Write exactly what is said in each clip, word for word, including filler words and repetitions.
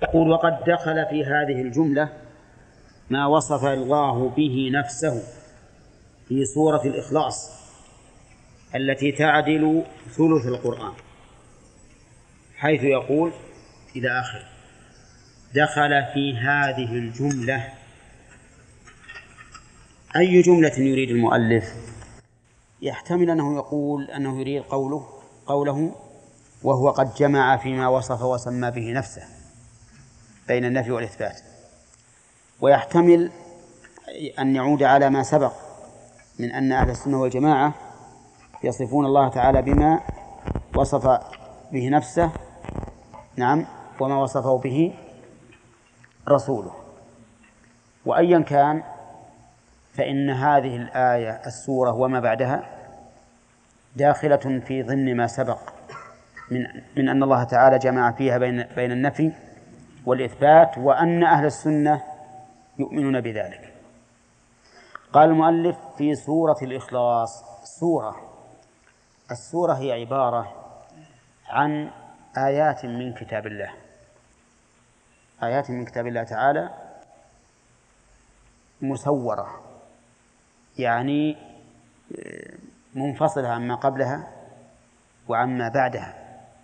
يقول: وقد دخل في هذه الجملة ما وصف الله به نفسه في سورة الإخلاص التي تعدل ثلث القرآن، حيث يقول إلى آخر: دخل في هذه الجملة. أي جملة يريد المؤلف؟ يحتمل أنه يقول أنه يريد قوله قوله وهو قد جمع فيما وصف وسمى به نفسه بين النفي والإثبات، ويحتمل أن يعود على ما سبق من أن أهل السنة والجماعة يصفون الله تعالى بما وصف به نفسه، نعم، وما وصفه به رسوله. وأيا كان فإن هذه الآية السورة وما بعدها داخلة في ضمن ما سبق من من أن الله تعالى جمع فيها بين بين النفي والإثبات، وأن أهل السنة يؤمنون بذلك. قال المؤلف: في سورة الإخلاص. سورة السورة هي عبارة عن آيات من كتاب الله، آيات من كتاب الله تعالى مسورة، يعني منفصلة عما قبلها وعما بعدها،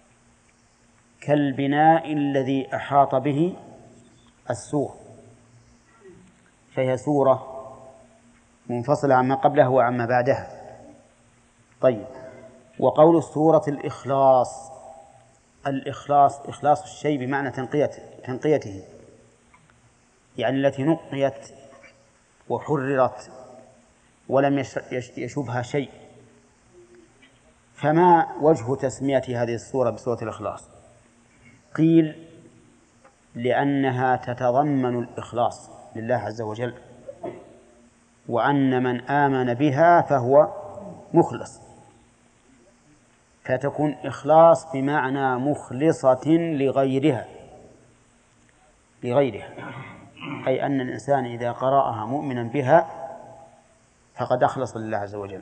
كالبناء الذي أحاط به السور، فهي سورة منفصلة عما قبلها وعما بعدها. طيب، وقول سورة الإخلاص: الإخلاص إخلاص الشيء بمعنى تنقيته تنقيته يعني التي نقيت وحررت ولم يشبها شيء. فما وجه تسمية هذه السورة بسورة الإخلاص؟ قيل: لأنها تتضمن الإخلاص لله عز وجل، وأن من آمن بها فهو مخلص، فتكون إخلاص بمعنى مخلصة لغيرها لغيرها أي أن الإنسان إذا قرأها مؤمنا بها فقد أخلص لله عز وجل.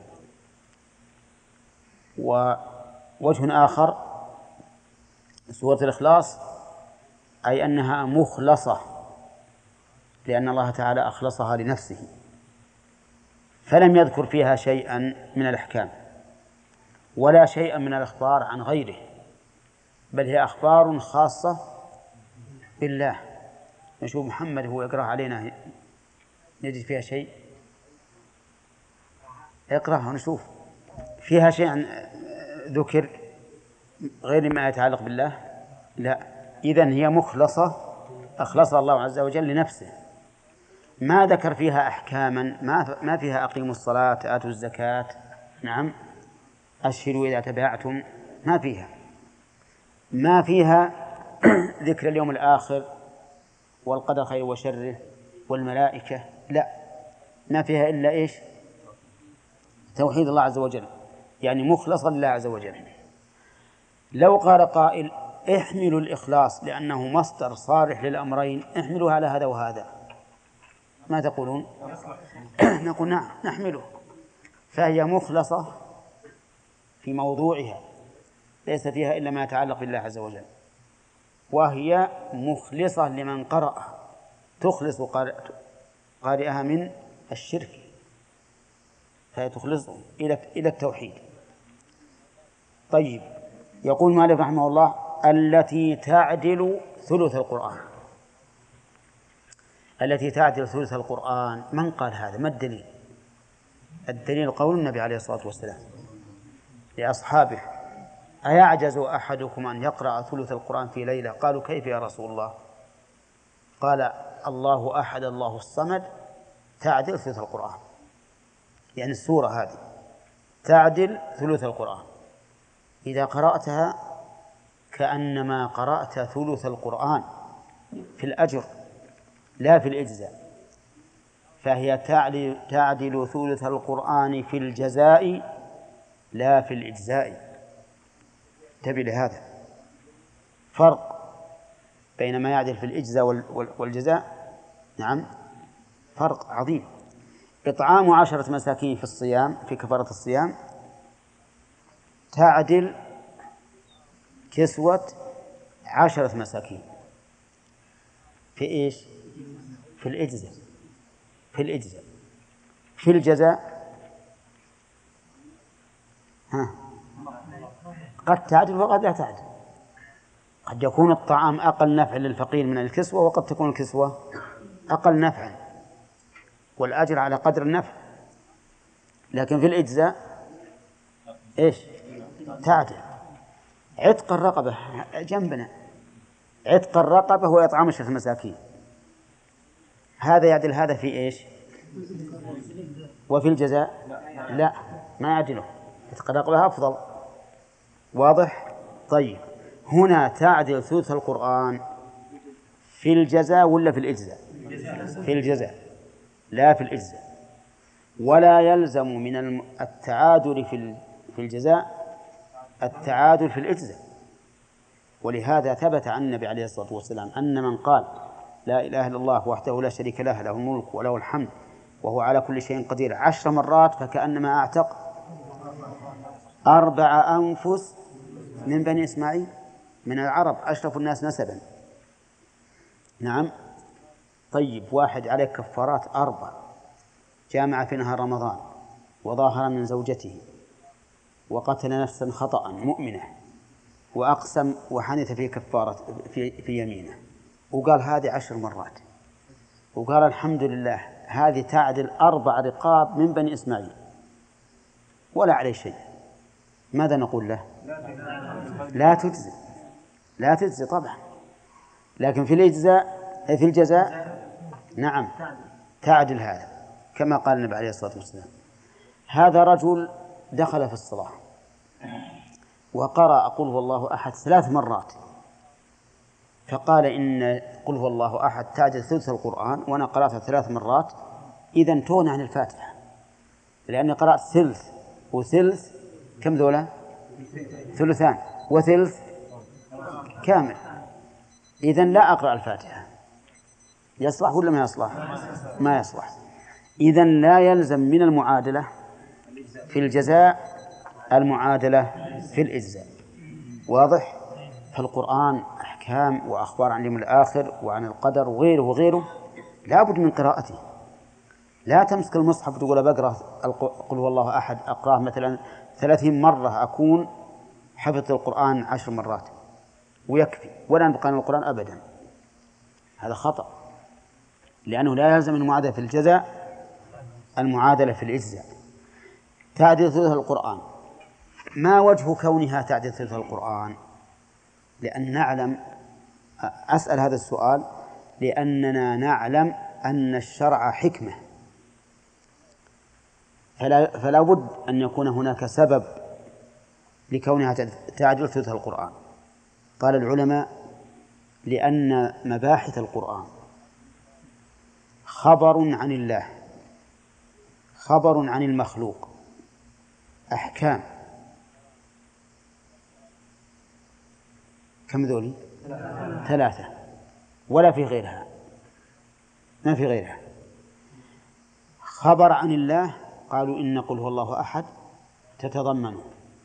ووجه آخر سورة الإخلاص أي أنها مخلصة، لأن الله تعالى أخلصها لنفسه، فلم يذكر فيها شيئا من الأحكام ولا شيئا من الأخبار عن غيره، بل هي أخبار خاصة بالله. نشوف محمد هو يقرأ علينا نجد فيها شيء، اقرأها ونشوف فيها شيء ذكر غير ما يتعلق بالله؟ لا. إذن هي مخلصة، أخلصها الله عز وجل لنفسه، ما ذكر فيها أحكاما، ما ما فيها أقيموا الصلاة آتوا الزكاة، نعم، أشهدوا إذا تبايعتم، ما فيها ما فيها ذكر اليوم الآخر والقدر خير وشره والملائكة، لا، ما فيها إلا إيش؟ توحيد الله عز وجل، يعني مخلصا لله عز وجل. لو قال قائل: احملوا الإخلاص لأنه مصدر صالح للأمرين، احملوا على هذا وهذا، ما تقولون؟ نقول: نعم، نحمله، فهي مخلصة في موضوعها، ليس فيها إلا ما يتعلق بالله عز وجل، وهي مخلصة لمن قرأها، تخلص قارئها من الشرك، فهي تخلصه إلى إلى التوحيد. طيب، يقول مالك رحمه الله: التي تعدل ثلث القرآن. التي تعدل ثلث القرآن، من قال هذا؟ ما الدليل؟ الدليل قول النبي عليه الصلاة والسلام لأصحابه: أيعجز أحدكم أن يقرأ ثلث القرآن في ليلة؟ قالوا: كيف يا رسول الله؟ قال: الله أحد الله الصمد تعدل ثلث القرآن، يعني السورة هذه تعدل ثلث القرآن، إذا قرأتها كأنما قرأت ثلث القرآن في الأجر لا في الإجزاء، فهي تعدل, تعدل ثلث القرآن في الجزاء لا في الإجزاء. انتبه لهذا، فرق بين ما يعدل في الإجزاء والجزاء، نعم، فرق عظيم. إطعام عشرة مساكين في الصيام في كفارة الصيام تعدل كسوة عشرة مساكين، في إيش؟ في الإجزاء. في الإجزاء. في الجزاء ها قد تعدل وقد لا تعدل. قد يكون الطعام أقل نفع للفقير من الكسوة، وقد تكون الكسوة أقل نفعا، والأجر على قدر النفع. لكن في الإجزاء إيش؟ تعدل. عتق الرقبة جنبنا، عتق الرقبة هو إطعام عشرة مساكين، هذا يعدل هذا في إيش؟ وفي الجزاء لا، ما يعدله، عتق الرقبة أفضل. واضح؟ طيب، هنا تعدل ثلث القرآن في الجزاء ولا في الإجزاء؟ في الجزاء لا في الإجزاء. ولا يلزم من التعادل في الجزاء التعادل في الإجزاء. ولهذا ثبت عن النبي عليه الصلاة والسلام أن من قال لا إله إلا الله وحده لا شريك له له الملك وله الحمد وهو على كل شيء قدير عشر مرات فكأنما أعتق أربع أنفس من بني إسماعيل من العرب أشرف الناس نسبا. نعم. طيب، واحد عليه كفارات أربع، جامع في نهار رمضان وظاهر من زوجته وقتل نفسا خطأ مؤمنة وأقسم وحنث في كفارة في, في يمينه وقال هذه عشر مرات وقال الحمد لله، هذه تعدل أربع رقاب من بني إسماعيل ولا عليه شيء. ماذا نقول له؟ لا تجزي، لا تجزي طبعا. لكن في الإجزاء في الجزاء نعم تعدل هذا، كما قال النبي عليه الصلاة والسلام. هذا رجل دخل في الصلاة وقرأ قل هو الله أحد ثلاث مرات، فقال إن قل هو الله أحد تعدل ثلث القرآن وأنا قرأتها ثلاث مرات، إذن تون عن الفاتحة، لأني قرأت ثلث وثلث كم ذولا؟ ثلثان وثلث كامل، إذن لا أقرأ الفاتحة. يصلح ولا ما يصلح؟ ما يصلح. إذن لا يلزم من المعادلة في الجزاء المعادلة في الإجزاء. واضح؟ فالقرآن أحكام وأخبار عن اليوم الآخر وعن القدر وغيره وغيره لا بد من قراءته. لا تمسك المصحف وتقول بقرأ قل هو الله أحد أقرأه مثلا ثلاثين مرة أكون حفظت القرآن عشر مرات ويكفي ولا نبقى من القرآن أبدا، هذا خطأ، لأنه لا يلزم من المعادلة في الجزاء المعادلة في الإجزاء. تعديل ثلث القرآن، ما وجه كونها تعديل ثلث القرآن؟ لأن نعلم، أسأل هذا السؤال لأننا نعلم أن الشرع حكمة، فلا, فلا بد أن يكون هناك سبب لكونها تعديل ثلث القرآن. قال العلماء لأن مباحث القرآن خبر عن الله، خبر عن المخلوق، أحكام، كم ذولي؟ ثلاثة، ولا في غيرها، ما في غيرها. خبر عن الله قالوا إن قل هو الله أحد تتضمنه،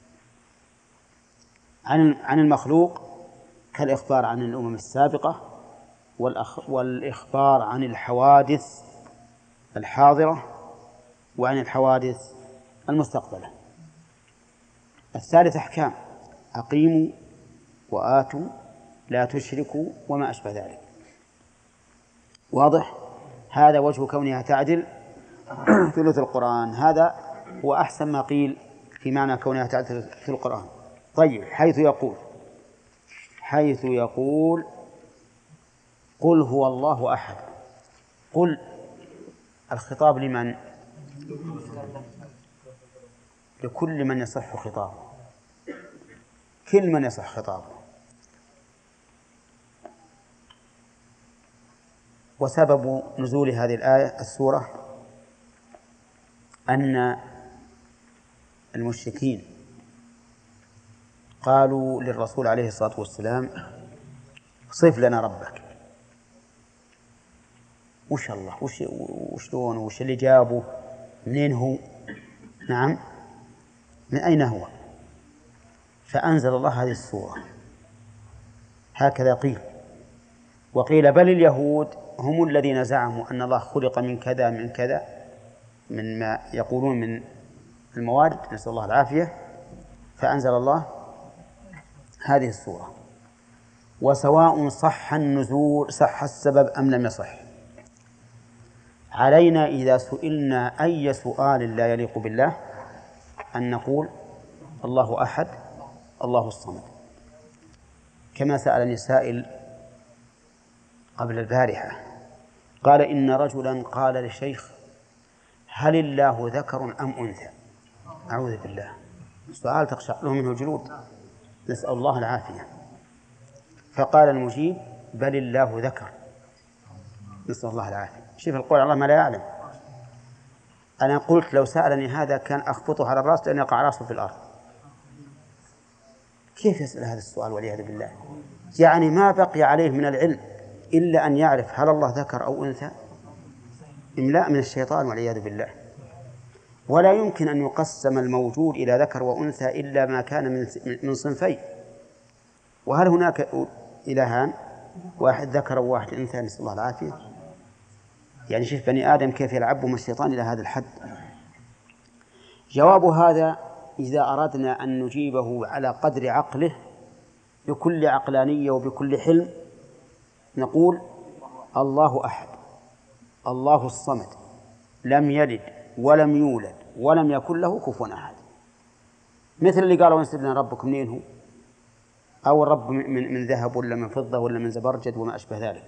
عن عن المخلوق كالإخبار عن الأمم السابقة والإخبار عن الحوادث الحاضرة وعن الحوادث المستقبلة. الثالث أحكام، أقيموا وآتوا لا تشركوا وما أشبه ذلك. واضح؟ هذا وجه كونها تعدل ثلث القرآن، هذا هو أحسن ما قيل في معنى كونها تعدل ثلث القرآن. طيب، حيث يقول حيث يقول قل هو الله أحد، قل الخطاب لمن؟ لكل من يصح خطابه، كل من يصح خطابه. وسبب نزول هذه الآية السورة أن المشركين قالوا للرسول عليه الصلاة والسلام صف لنا ربك. وش الله وش وشلون وش اللي جابه منين هو؟ نعم، من أين هو؟ فأنزل الله هذه السورة. هكذا قيل، وقيل بل اليهود هم الذين زعموا أن الله خلق من كذا من كذا، من ما يقولون من المواد، نسأل الله العافية، فأنزل الله هذه السورة. وسواء صح النزول، صح السبب أم لم يصح، علينا إذا سئلنا أي سؤال لا يليق بالله أن نقول الله أحد الله الصمد، كما سألني سائل قبل البارحة قال إن رجلا قال للشيخ هل الله ذكر أم أنثى؟ أعوذ بالله، سؤال تقشعر منه الجلود، نسأل الله العافية. فقال المجيب بل الله ذكر، نسأل الله العافية. شوف القول على الله ما لا يعلم. أنا قلت لو سألني هذا كان أخبطه على الرأس لأن يقع رأسه في الأرض. كيف يسأل هذا السؤال والعياذ بالله؟ يعني ما بقي عليه من العلم إلا أن يعرف هل الله ذكر أو أنثى. إملاء من الشيطان والعياذ بالله. ولا يمكن أن يقسم الموجود إلى ذكر وأنثى إلا ما كان من من صنفين. وهل هناك إلهان، واحد ذكر وواحد أنثى؟ نسأل الله العافية. يعني شوف بني آدم كيف يلعب مع الشيطان إلى هذا الحد. جواب هذا إذا أردنا أن نجيبه على قدر عقله بكل عقلانية وبكل حلم نقول الله أحد الله الصمد لم يلد ولم يولد ولم يكن له كفوا أحد، مثل اللي قالوا انسب لنا ربكم منين هو، أو الرب من, من ذهب ولا من فضة ولا من زبرجد وما أشبه ذلك.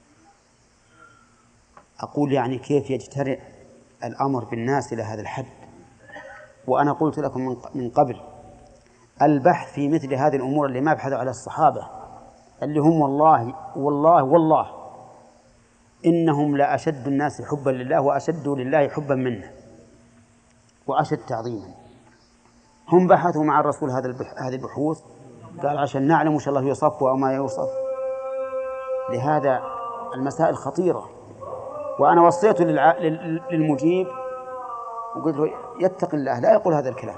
أقول يعني كيف يجترئ الأمر بالناس إلى هذا الحد؟ وأنا قلت لكم من قبل البحث في مثل هذه الأمور اللي ما بحثوا على الصحابة اللي هم والله والله والله إنهم لا أشد الناس حبا لله وأشد لله حبا منا وأشد تعظيما. هم بحثوا مع الرسول هذه البحوث، قال عشان نعلم وش الله يوصف أو ما يوصف. لهذا المسائل خطيرة. وأنا وصيت للمجيب وقلت له يتق الله لا يقول هذا الكلام.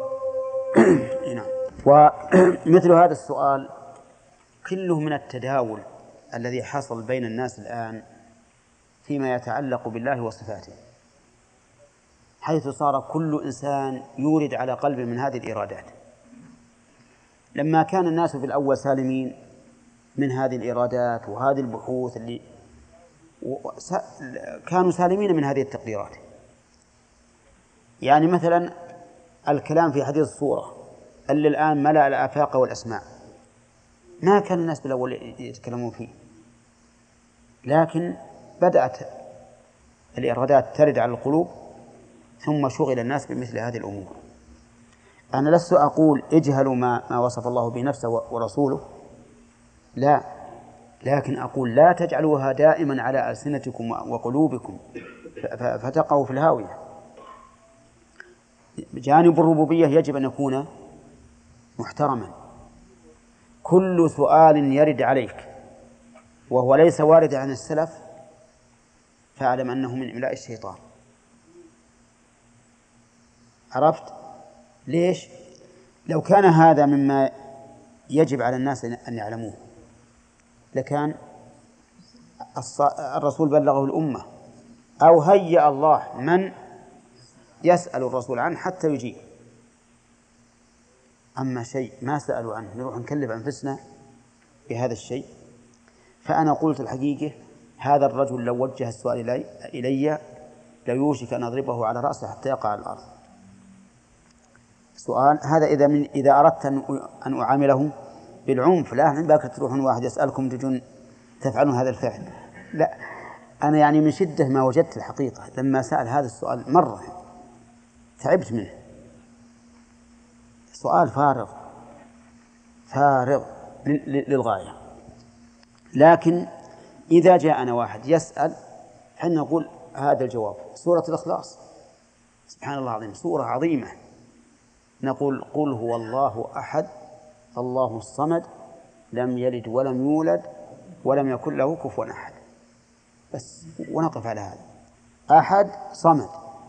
ومثل هذا السؤال كله من التداول الذي حصل بين الناس الآن فيما يتعلق بالله وصفاته، حيث صار كل إنسان يورد على قلبه من هذه الإرادات. لما كان الناس في الأول سالمين من هذه الإرادات وهذه البحوث اللي كانوا سالمين من هذه التقديرات. يعني مثلا الكلام في حديث الصورة اللي الآن ملأ الآفاق والأسماع، ما كان الناس بالأول يتكلمون فيه، لكن بدأت الإرادات ترد على القلوب ثم شغل الناس بمثل هذه الأمور. أنا لست أقول اجهلوا ما, ما وصف الله به نفسه ورسوله، لا، لكن أقول لا تجعلوها دائما على ألسنتكم وقلوبكم فتقعوا في الهاوية. جانب الربوبية يجب أن يكون محترما. كل سؤال يرد عليك وهو ليس وارد عن السلف فاعلم أنه من إملاء الشيطان. عرفت ليش؟ لو كان هذا مما يجب على الناس أن يعلموه لكان الرسول بلغه الأمة، أو هيأ الله من يسأل الرسول عنه حتى يجيب. أما شيء ما سألوا عنه نروح نكلف أنفسنا بهذا الشيء. فأنا قلت الحقيقة هذا الرجل لو وجه السؤال إلي, إلي ليوشك أن أضربه على رأسه حتى يقع على الأرض. سؤال هذا إذا, من إذا أردت أن أعامله بالعنف، لا من باك تروحون واحد يسألكم تجون تفعلون هذا الفعل، لا، أنا يعني من شدة ما وجدت الحقيقة لما سأل هذا السؤال مرة تعبت منه. سؤال فارغ فارغ للغاية. لكن إذا جاءنا واحد يسأل حين نقول هذا الجواب سورة الإخلاص، سبحان الله العظيم سورة عظيمة، نقول قل هو الله أحد الله الصمد لم يلد ولم يولد ولم يكن له كفوا أحد، بس ونقف على هذا. أحد صمد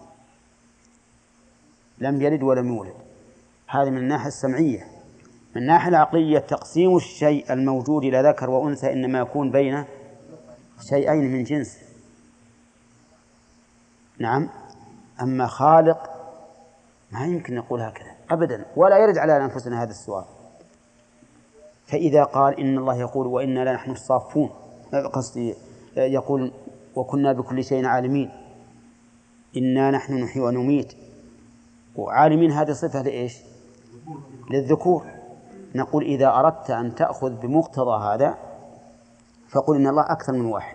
لم يلد ولم يولد، هذا من الناحية السمعية. من الناحية العقلية تقسيم الشيء الموجود إلى ذكر وأنثى إنما يكون بين شيئين من جنس. نعم. أما خالق ما يمكن نقول هكذا أبدا، ولا يرد على أنفسنا هذا السؤال. فإذا قال إن الله يقول وإنا لنحن الصافون، قصدي يقول وكنا بكل شيء عالمين، إنا نحن نحيي ونميت، وعالمين هذه صفة لإيش؟ للذكور. نقول إذا أردت أن تأخذ بمقتضى هذا فقل إن الله أكثر من واحد،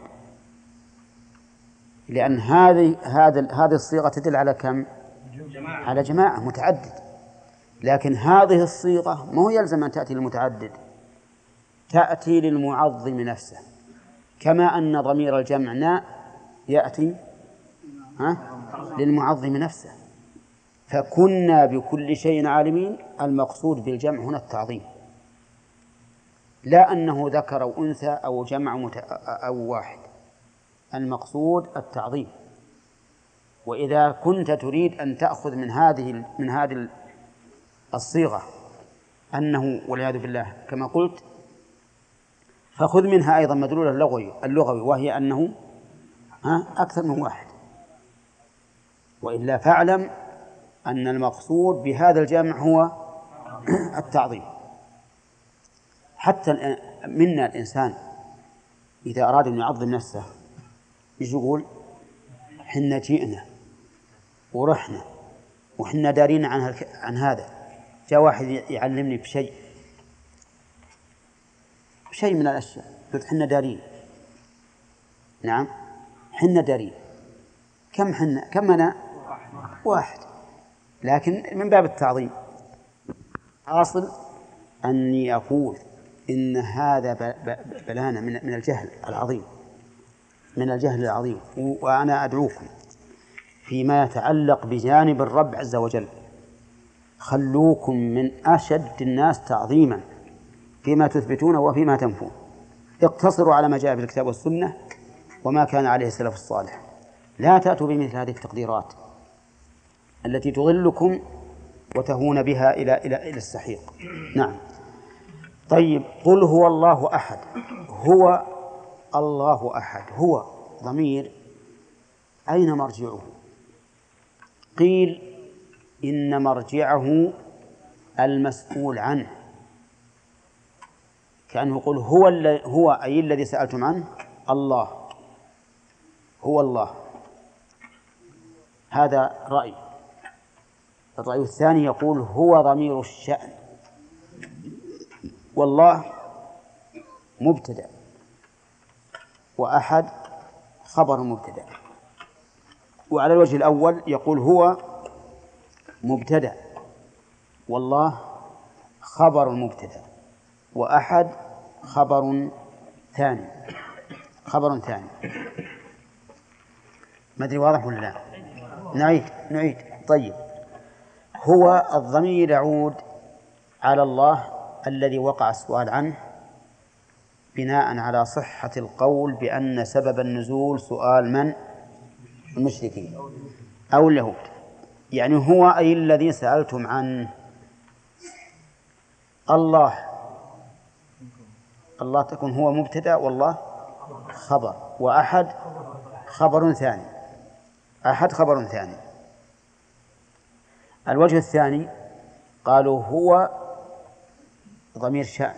لأن هذه هذه هذه الصيغة تدل على كم؟ على جماعة متعدد. لكن هذه الصيغة ما هو يلزم أن تأتي للمتعدد، تأتي للمعظم نفسه، كما أن ضمير الجمع نا يأتي ها للمعظم نفسه. فكنا بكل شيء عالمين، المقصود بالجمع هنا التعظيم، لا أنه ذكر أو أنثى أو جمع مت... أو واحد، المقصود التعظيم. وإذا كنت تريد أن تأخذ من هذه من هذه الصيغة أنه والعياذ بالله كما قلت، فخذ منها أيضا مدلول اللغوي اللغوي وهي أنه أكثر من واحد. وإلا فاعلم أن المقصود بهذا الجمع هو التعظيم. حتى منا الإنسان إذا أراد أن يعظم نفسه يجي يقول حنا جئنا ورحنا وحنا دارين عن, عن هذا. جاء واحد يعلمني بشيء شيء من الأشياء، قلت حنا دارين. نعم حنا دارين. كم حنا؟ كم أنا؟ واحد، لكن من باب التعظيم. حاصل أني أقول إن هذا بلانا من الجهل العظيم، من الجهل العظيم. وأنا أدعوكم فيما يتعلق بجانب الرب عز وجل خلوكم من أشد الناس تعظيما فيما تثبتون وفيما تنفون. اقتصروا على ما جاء في الكتاب والسنة وما كان عليه السلف الصالح. لا تأتوا بمثل هذه التقديرات التي تضلكم وتهون بها إلى إلى إلى السحيق. نعم. طيب، قل هو الله أحد. هو الله أحد، هو ضمير أين مرجعه؟ قيل إن مرجعه المسؤول عنه، كأنه يقول هو هو أي الذي سألتم عنه الله، هو الله. هذا رأي. الرأي الثاني يقول هو ضمير الشأن، والله مبتدأ وأحد خبر مبتدأ. وعلى الوجه الأول يقول هو مبتدأ والله خبر مبتدأ وأحد خبر ثاني خبر ثاني. ما أدري واضح ولا لا؟ نعيد نعيد طيب. هو الضمير يعود على الله الذي وقع السؤال عنه بناء على صحة القول بأن سبب النزول سؤال من؟ المشركين أو اليهود. يعني هو أي الذي سألتم عنه. الله الله تكون هو مبتدأ والله خبر، وأحد خبر ثاني أحد خبر ثاني. الوجه الثاني قالوا هو ضمير شأن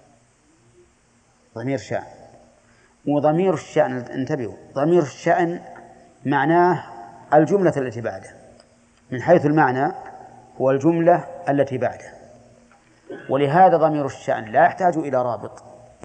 ضمير شأن وضمير الشأن انتبهوا، ضمير الشأن معناه الجملة التي بعده، من حيث المعنى هو الجملة التي بعده. ولهذا ضمير الشأن لا يحتاج إلى رابط،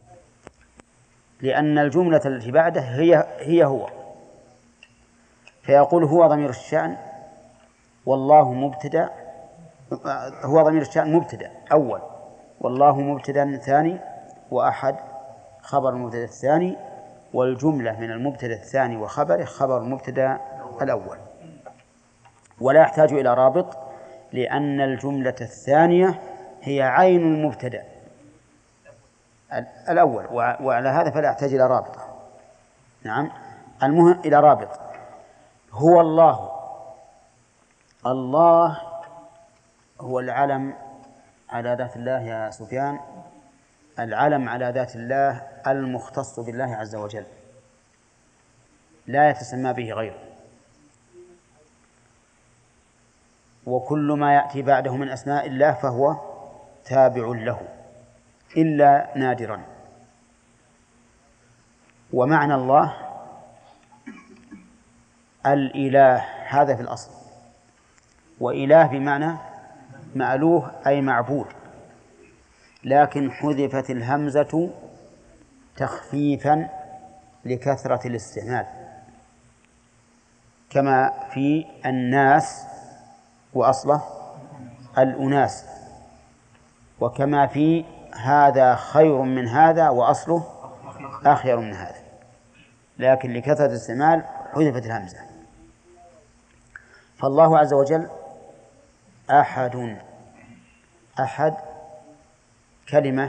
لأن الجملة التي بعده هي هي هو. فيقول هو ضمير الشأن والله مبتدأ، هو ضمير الشأن مبتدأ أول، والله مبتدأ ثاني، وأحد خبر المبتدأ الثاني، والجملة من المبتدأ الثاني وخبره خبر المبتدأ الأول. ولا يحتاج إلى رابط لأن الجملة الثانية هي عين المبتدأ الأول، وعلى هذا فلا يحتاج إلى رابط. نعم. المهم إلى رابط. هو الله، الله هو العلم على ذات الله يا سفيان، العلم على ذات الله المختص بالله عز وجل. لا يتسمى به غيره، وكل ما يأتي بعده من أسماء الله فهو تابع له إلا نادرا. ومعنى الله الإله هذا في الأصل، وإله بمعنى مألوه أي معبود، لكن حذفت الهمزة تخفيفا لكثرة الاستعمال، كما في الناس وأصله الأناس، وكما في هذا خير من هذا وأصله أخير من هذا، لكن لكثرة الاستعمال حذفت الهمزة. فالله عز وجل أحد. أحد كلمة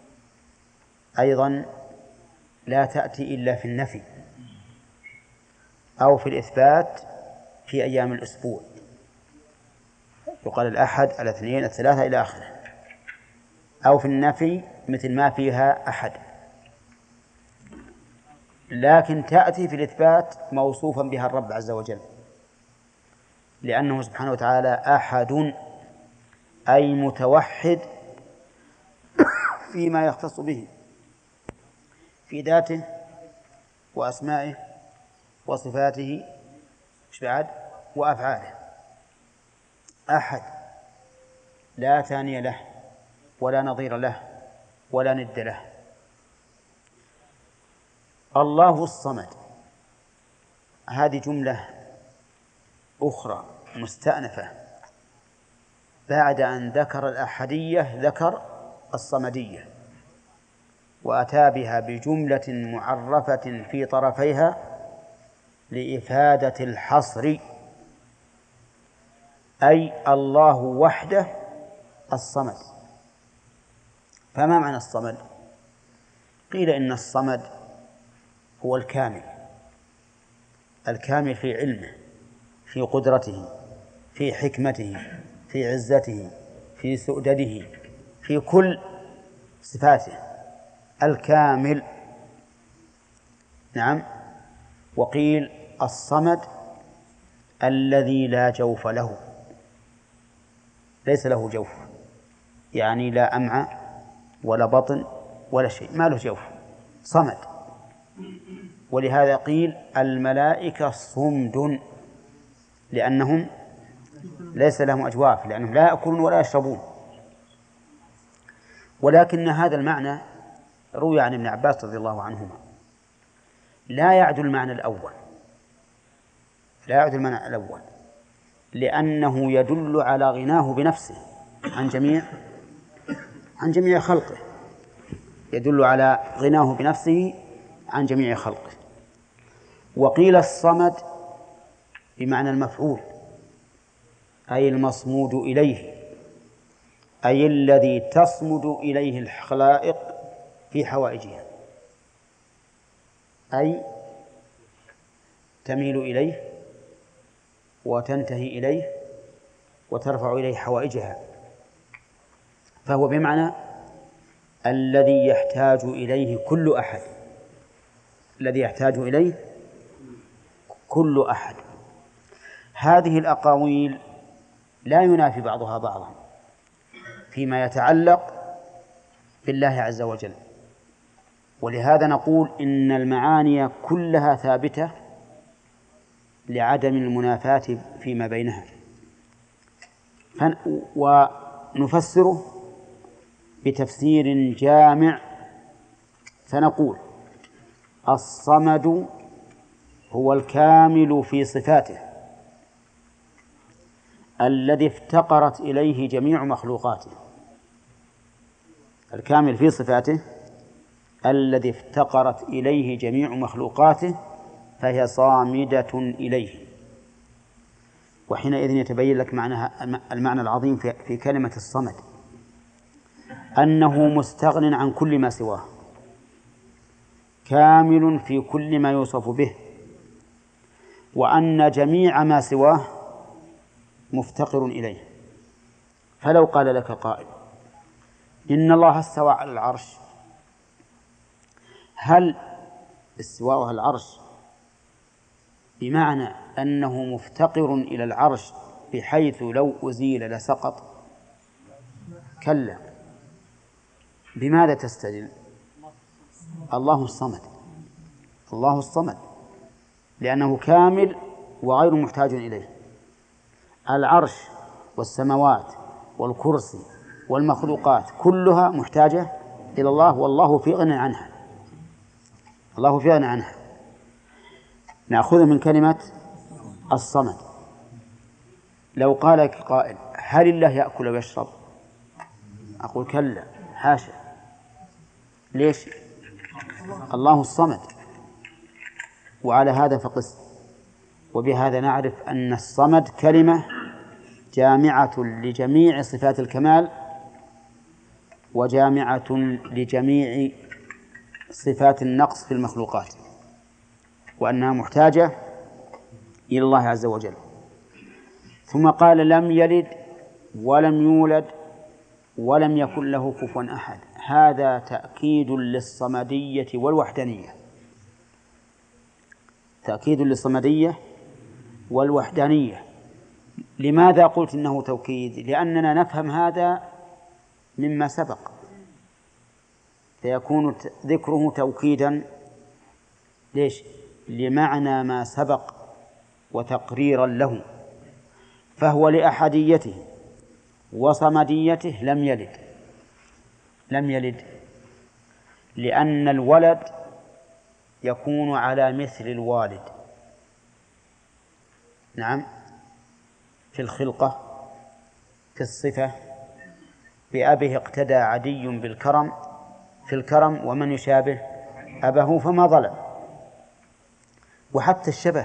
أيضا لا تأتي إلا في النفي أو في الإثبات في أيام الأسبوع، يقال الأحد، الاثنين، الثلاثة إلى آخره، أو في النفي مثل ما فيها أحد، لكن تأتي في الإثبات موصوفا بها الرب عز وجل، لأنه سبحانه وتعالى أحد أي متوحد فيما يختص به في ذاته وأسمائه وصفاته وأفعاله. أحد لا ثاني له ولا نظير له ولا ند له. الله الصمد هذه جملة أخرى مستأنفة، بعد أن ذكر الأحدية ذكر الصمدية، وأتى بها بجملة معرفة في طرفيها لإفادة الحصر، أي الله وحده الصمد. فما معنى الصمد؟ قيل إن الصمد هو الكامل، الكامل في علمه، في قدرته، في حكمته، في عزته، في سؤدده، في كل صفاته، الكامل. نعم. وقيل الصمد الذي لا جوف له، ليس له جوف، يعني لا أمعى ولا بطن ولا شيء، ما له جوف، صمد. ولهذا قيل الملائكة صمد، لأنهم ليس لهم أجواف، لأنهم لا يأكلون ولا يشربون. ولكن هذا المعنى روي عن ابن عباس رضي الله عنهما لا يعدل المعنى الأول، لا يعدل المعنى الأول لأنه يدل على غناه بنفسه عن جميع عن جميع خلقه، يدل على غناه بنفسه عن جميع خلقه. وقيل الصمد بمعنى المفعول، أي المصمود إليه، أي الذي تصمد إليه الخلائق في حوائجها، أي تميل إليه وتنتهي إليه وترفع إليه حوائجها، فهو بمعنى الذي يحتاج إليه كل أحد، الذي يحتاج إليه كل أحد. هذه الأقاويل لا ينافي بعضها بعضا فيما يتعلق بالله عز وجل، ولهذا نقول إن المعاني كلها ثابتة لعدم المنافاة فيما بينها. ونفسره بتفسير جامع فنقول الصمد هو الكامل في صفاته الذي افتقرت إليه جميع مخلوقاته، الكامل في صفاته الذي افتقرت إليه جميع مخلوقاته فهي صامدة إليه. وحينئذ يتبين لك معنى المعنى العظيم في كلمة الصمد، أنه مستغن عن كل ما سواه، كامل في كل ما يوصف به، وأن جميع ما سواه مفتقر إليه. فلو قال لك قائل إن الله استوى على العرش، هل استواء على العرش بمعنى أنه مفتقر إلى العرش بحيث لو أزيل لسقط؟ كلا. بماذا تستدل؟ الله الصمد، الله الصمد لأنه كامل وغير محتاج إليه. العرش والسماوات والكرسي والمخلوقات كلها محتاجة إلى الله، والله في غنى عنها، الله في غنى عنها. نأخذ من كلمة الصمد. لو قال لك قائل هل الله يأكل ويشرب؟ أقول كلا حاشا. ليش؟ الله الصمد. وعلى هذا فقس. وبهذا نعرف أن الصمد كلمة جامعة لجميع صفات الكمال وجامعة لجميع صفات النقص في المخلوقات، وأنها محتاجة إلى الله عز وجل. ثم قال لم يلد ولم يولد ولم يكن له كفوا أحد. هذا تأكيد للصمدية والوحدانية، تأكيد للصمدية والوحدانية. لماذا قلت إنه توكيد؟ لأننا نفهم هذا مما سبق، فيكون ذكره توكيدا. ليش؟ لمعنى ما سبق وتقريرا له. فهو لأحديته وصمديته لم يلد، لم يلد لأن الولد يكون على مثل الوالد، نعم، في الخلقة، في الصفة. بأبه اقتدى عدي بالكرم في الكرم ومن يشابه أبه فما ظلم. وحتى الشبه،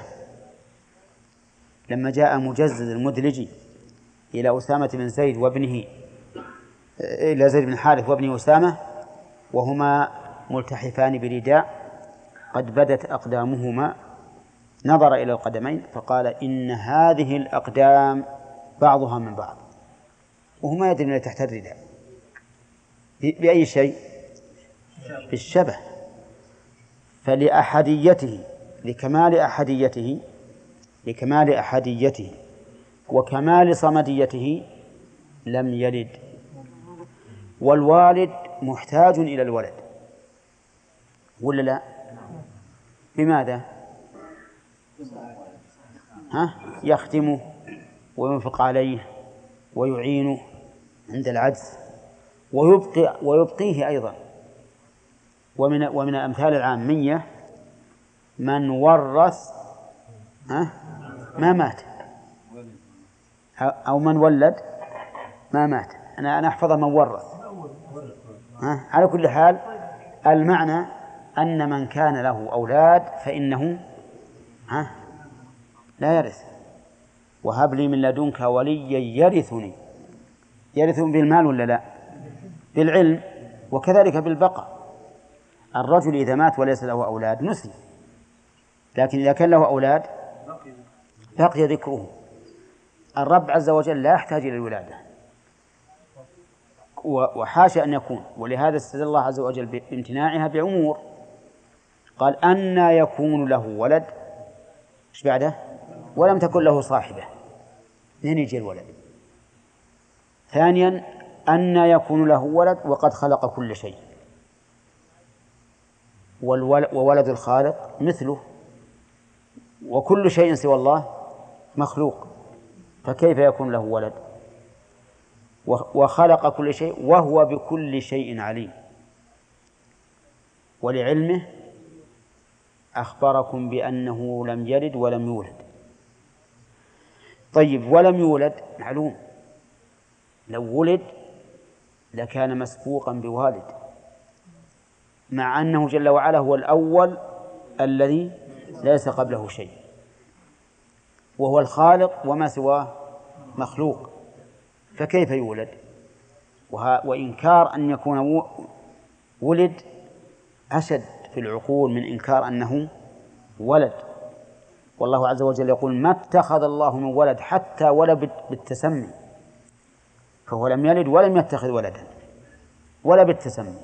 لما جاء مجزز المدلجي إلى أسامة بن زيد وابنه إلى زيد بن حارث وابنه أسامة وهما ملتحفان برداء قد بدت أقدامهما، نظر إلى القدمين فقال إن هذه الأقدام بعضها من بعض، وهما يدرون تحت الرداء. بأي شيء؟ بالشبه. فلأحديته، لكمال أحديته، لكمال أحديته وكمال صمديته لم يلد. والوالد محتاج إلى الولد ولا لا؟ بماذا؟ ها؟ يخدمه وينفق عليه ويعينه عند العجز ويبقي ويبقيه أيضا. ومن ومن أمثال العامية من ورث ها ما مات، أو من ولد ما مات. أنا أنا أحفظ من ورث. ها؟ على كل حال المعنى أن من كان له أولاد فإنه ها لا يرث. وهب لي من لدنك وليا يرثني. يرثني بالمال ولا لا؟ بالعلم. وكذلك بالبقاء. الرجل إذا مات وليس له أولاد نسي، لكن إذا كان له أولاد بقي ذكره. الرب عز وجل لا يحتاج إلى الولادة، وحاشا أن يكون. ولهذا استدل الله عز وجل بامتناعها بأمور. قال أنى يكون له ولد، إيش بعده؟ ولم تكن له صاحبة، منين يجي الولد؟ ثانيا أنى يكون له ولد وقد خلق كل شيء، وولد الخالق مثله، وكل شيء سوى الله مخلوق، فكيف يكون له ولد؟ وخلق كل شيء وهو بكل شيء عليم. ولعلمه أخبركم بأنه لم يلد ولم يولد. طيب ولم يولد معلوم، لو ولد لكان مسبوقا بوالد، مع أنه جل وعلا هو الأول الذي ليس قبله شيء، وهو الخالق وما سواه مخلوق، فكيف يولد؟ وإنكار أن يكون ولد أشد في العقول من إنكار أنه ولد. والله عز وجل يقول ما اتخذ الله من ولد حتى ولا بالتسمي، فهو لم يلد ولم يتخذ ولدا ولا بالتسمي.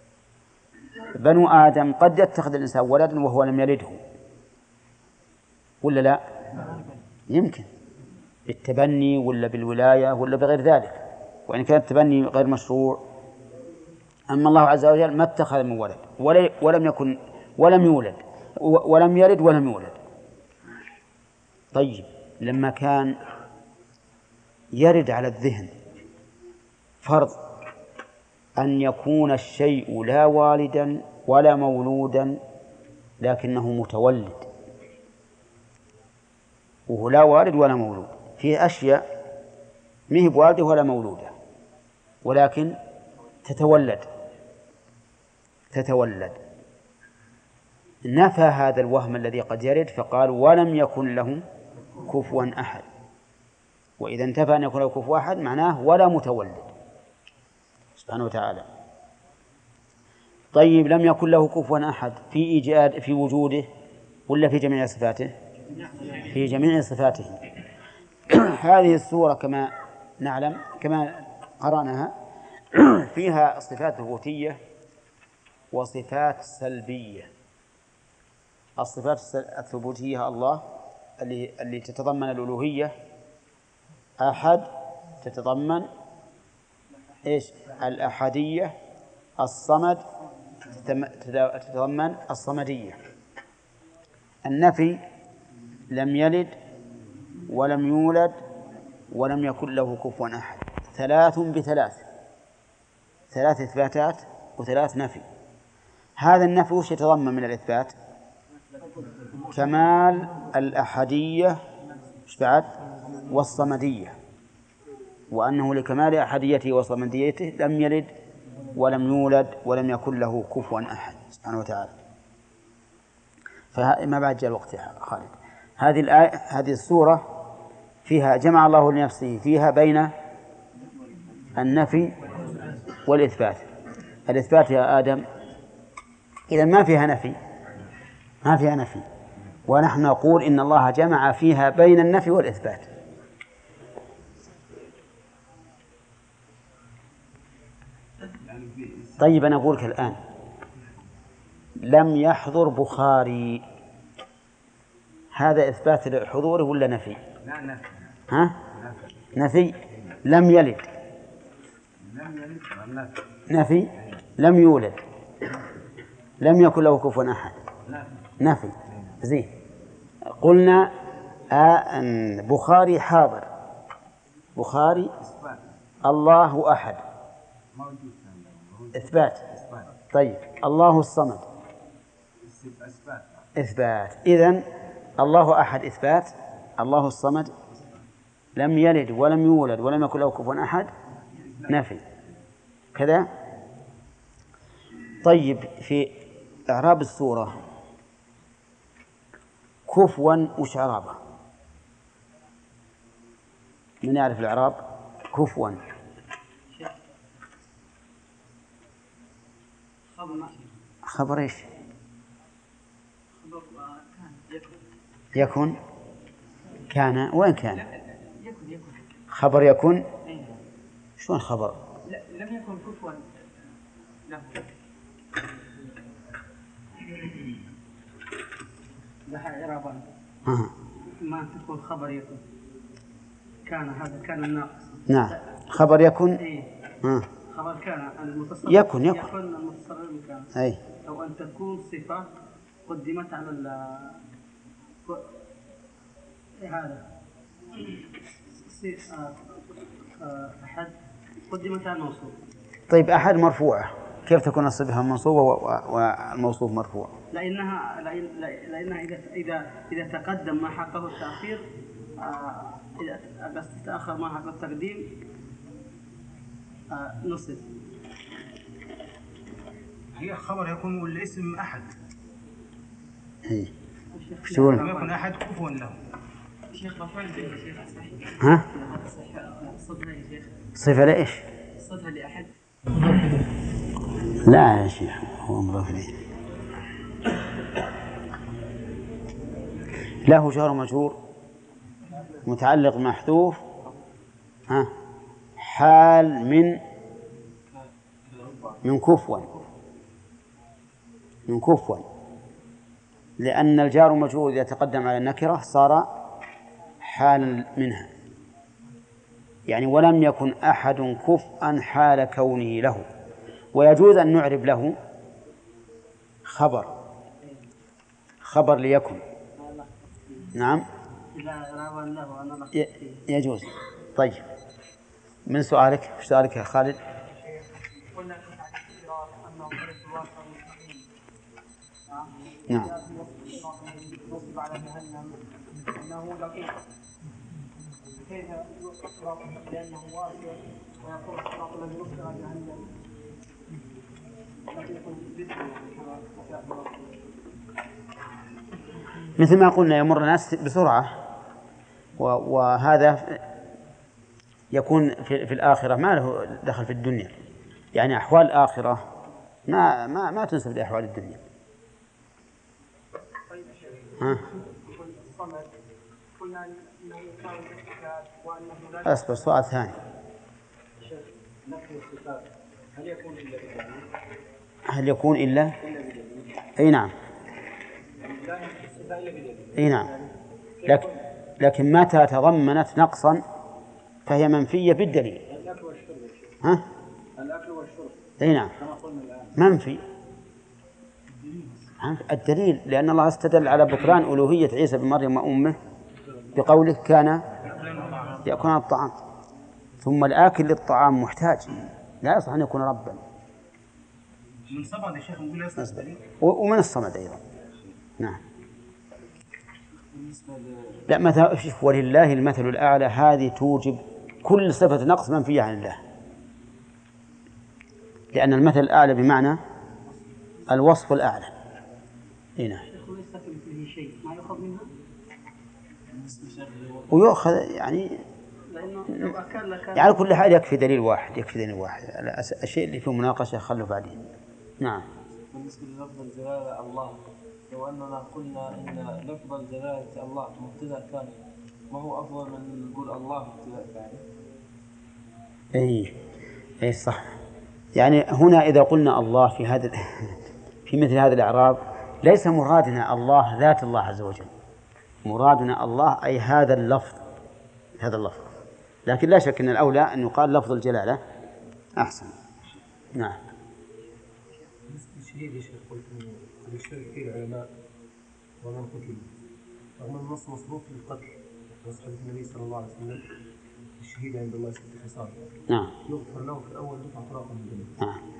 بنو آدم قد يتخذ الإنسان ولدا وهو لم يلده، ولا لا؟ يمكن بالتبني ولا بالولاية ولا بغير ذلك، وإن كان التبني غير مشروع. أما الله عز وجل ما اتخذ من ولد ولم يكن ولم يولد ولم يلد ولم يولد. طيب لما كان يرد على الذهن فرض أن يكون الشيء لا والدا ولا مولودا لكنه متولد، وهو لا والد ولا مولود، فيه أشياء ما هي بوالده ولا مولودة ولكن تتولد تتولد نفى هذا الوهم الذي قد يرد فقال ولم يكن له كفوا أحد. وإذا انتفى أن يكون له كفوا أحد معناه ولا متولد سبحانه وتعالى. طيب لم يكن له كفوا أحد في إيجاد في وجوده ولا في جميع صفاته؟ في جميع صفاته. هذه السورة كما نعلم كما قرأناها فيها صفات ثبوتية وصفات سلبية. الصفات الثبوتية الله اللي, اللي تتضمن الألوهية، أحد تتضمن إيش؟ الأحدية، الصمد تتضمن الصمدية. النفي لم يلد ولم يولد ولم يكن له كفوا أحد، ثلاث بثلاث، ثلاث إثباتات وثلاث نفي. هذا النفي وش يتضمن من الإثبات؟ كمال الأحدية بعد والصمدية، وأنه لكمال أحديته وصمديته لم يلد ولم يولد ولم يكن له كفوا أحد سبحانه وتعالى. فما بعد جاء الوقت يا خالد. هذه الآية هذه السورة فيها جمع الله لنفسه فيها بين النفي والإثبات. الإثبات يا آدم إذا ما فيها نفي ما فيها نفي، ونحن نقول إن الله جمع فيها بين النفي والإثبات. طيب أنا أقولك الآن لم يحضر بخاري، هذا إثبات لحضوره ولا نفي؟ لا نفي. ها؟ نفي. لم يلد لم يلد نفي. نفي. لم يولد لم يكن له كفوا أحد نفي. زين. قلنا آه بخاري حاضر، بخاري الله أحد إثبات. طيب الله الصمد إثبات. إذن الله أحد إثبات، الله الصمد لم يلد ولم يولد ولم يكن له كفوا أحد نفي كذا. طيب في إعراب السورة كفوا وش إعرابه؟ من يعرف الإعراب؟ كفوا خبر إيش؟ يكن كان وين كان؟ خبر يكن. شلون خبر؟ لم يكن كفوا له. لها إعرابا ما تكون خبر يكن كان، هذا كان الناقص. نعم خبر يكن. إيه؟ آه. خبر كان المتصل يكن يكن, يكن المتصل بالمكان. أي. أو أن تكون صفة قدمت على ال هذا أحد قدمت على الموصوف. طيب أحد مرفوعة كيف تكون الصفة منصوبة والموصوف مرفوع؟ لأنها لأنها إذا إذا إذا تقدم ما حقه التأخير، إذا بس تأخر ما حقه التقديم نصف. هي خبر يكون والاسم أحد. إيه. شو لم يكن أحد كفوا له. شيخ مفعول به شيخ صحيح. ها؟ صفة يا شيخ. صفة لإيش؟ صفة لأحد. لا يا شيخ هو مضاف إليه. له جار مجرور متعلق محذوف. ها؟ حال من من كفوا من كفوا لأن الجار والمجرور إذا تقدم على النكرة صار حالا منها، يعني ولم يكن أحد كفءا حال كونه له. ويجوز أن نعرب له خبر خبر ليكن. نعم يجوز. طيب من سؤالك؟ في سؤالك يا خالد؟ نعم. كيف يصراط لأنه واسع ويقول الصراط الذي يصل إلى جهنم مثل ما قلنا يمر الناس بسرعة، وهذا يكون في, في الآخرة ما له دخل في الدنيا، يعني أحوال الآخرة ما ما ما تنسب لأحوال الدنيا. ها؟ أصبر سؤال ثاني. هل يكون إلا؟ أي نعم. أي نعم. لكن لكن متى تضمنت نقصا فهي منفية بالدليل. ها؟ الأكل والشرب. أي نعم. منفي. الدليل لأن الله استدل على بطلان ألوهية عيسى بن مريم وأمه بقوله كان يأكلون الطعام، ثم الآكل للطعام محتاج لا يصح أن يكون ربا. من صمد يا شيخ نقول يصح ومن الصمد أيضا. نعم. لا مثل ولله المثل الأعلى هذه توجب كل صفة نقص منفية عن الله، لأن المثل الأعلى بمعنى الوصف الأعلى. هنا ويؤخذ يعني يعني كل حال يكفي دليل واحد يكفي دليل واحد. الشيء اللي فيه مناقشة خلوا بعدين. نعم. بالنسبة للفظ الجلالة الله، لو أننا قلنا إن لفظ الجلالة الله مبتدأ ثاني، ما هو أفضل من نقول الله مبتدأ ثاني؟ أي أي صح. يعني هنا إذا قلنا الله في هذا في مثل هذا الإعراب ليس مرادنا الله ذات الله عز وجل، مرادنا الله أي هذا اللفظ هذا اللفظ. لكن لا شك أن الأولى أن يقال لفظ الجلالة أحسن. نعم. الشهيد يا شيخ قلت إنه يشترك فيه العلماء ومن قتل رغم النص مصروف للقتل، نص حديث النبي صلى الله عليه وسلم الشهيد عند الله ست خصال. نعم. يغفر له في الأول دفعة طلاقا من الجنة. نعم.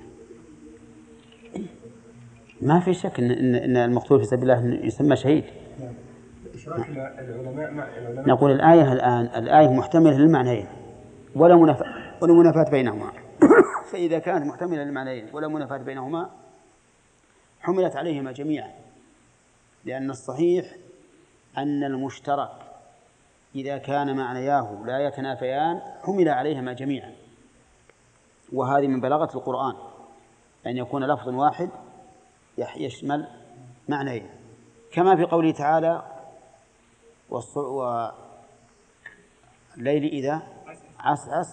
ما في شك إن إن المقتول في سبيل الله يسمى شهيد. نعم. إشراك العلماء مع العلماء. نقول الآية الآن الآية محتملة للمعنيين ولا منافاة ولا منافاة بينهما. فإذا كانت محتملة للمعنيين ولا منافاة بينهما حملت عليهما جميعا، لأن الصحيح أن المشترك إذا كان معنياه لا يتنافيان حمل عليهما جميعا. وهذه من بلاغة القرآن أن يكون لفظ واحد يشمل معنيين، كما في قوله تعالى والليل إذا عسعس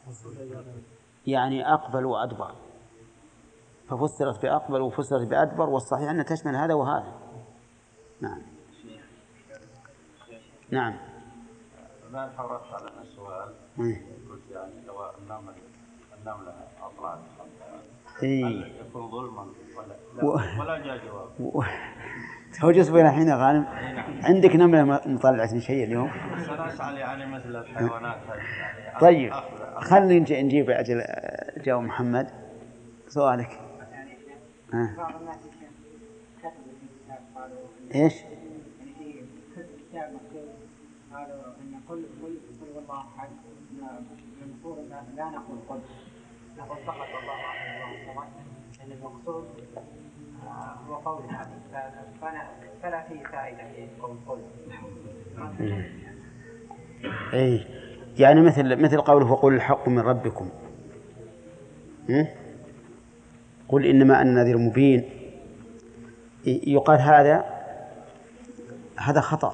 يعني أقبل وأدبر، ففسرت بأقبل وفسرت بأدبر، والصحيح أن تشمل هذا وهذا. نعم. نعم. ما حرصت على السؤال قلت يعني لو النمل النملة أطلعت هل يكون ظلما ولا و... ولا جاء جواب؟ هو جزء بين الحين غانم عندك نملة مطلعت شيء اليوم؟ سنسأل يعني مثل الحيوانات يعني. طيب خلينا نجيب أجل جاء محمد سؤالك. ها. إيش؟ قالوا أن قل قل قل والله أحد المنصور لا نقول قل نقول فقط والله أحد الله الصمد، لأن المقصود هو قول هذه فلا فيه فائدة في قول قل. أي يعني مثل مثل قوله وقل الحق من ربكم، قل إنما أنا نذير مبين، يقال هذا هذا خطأ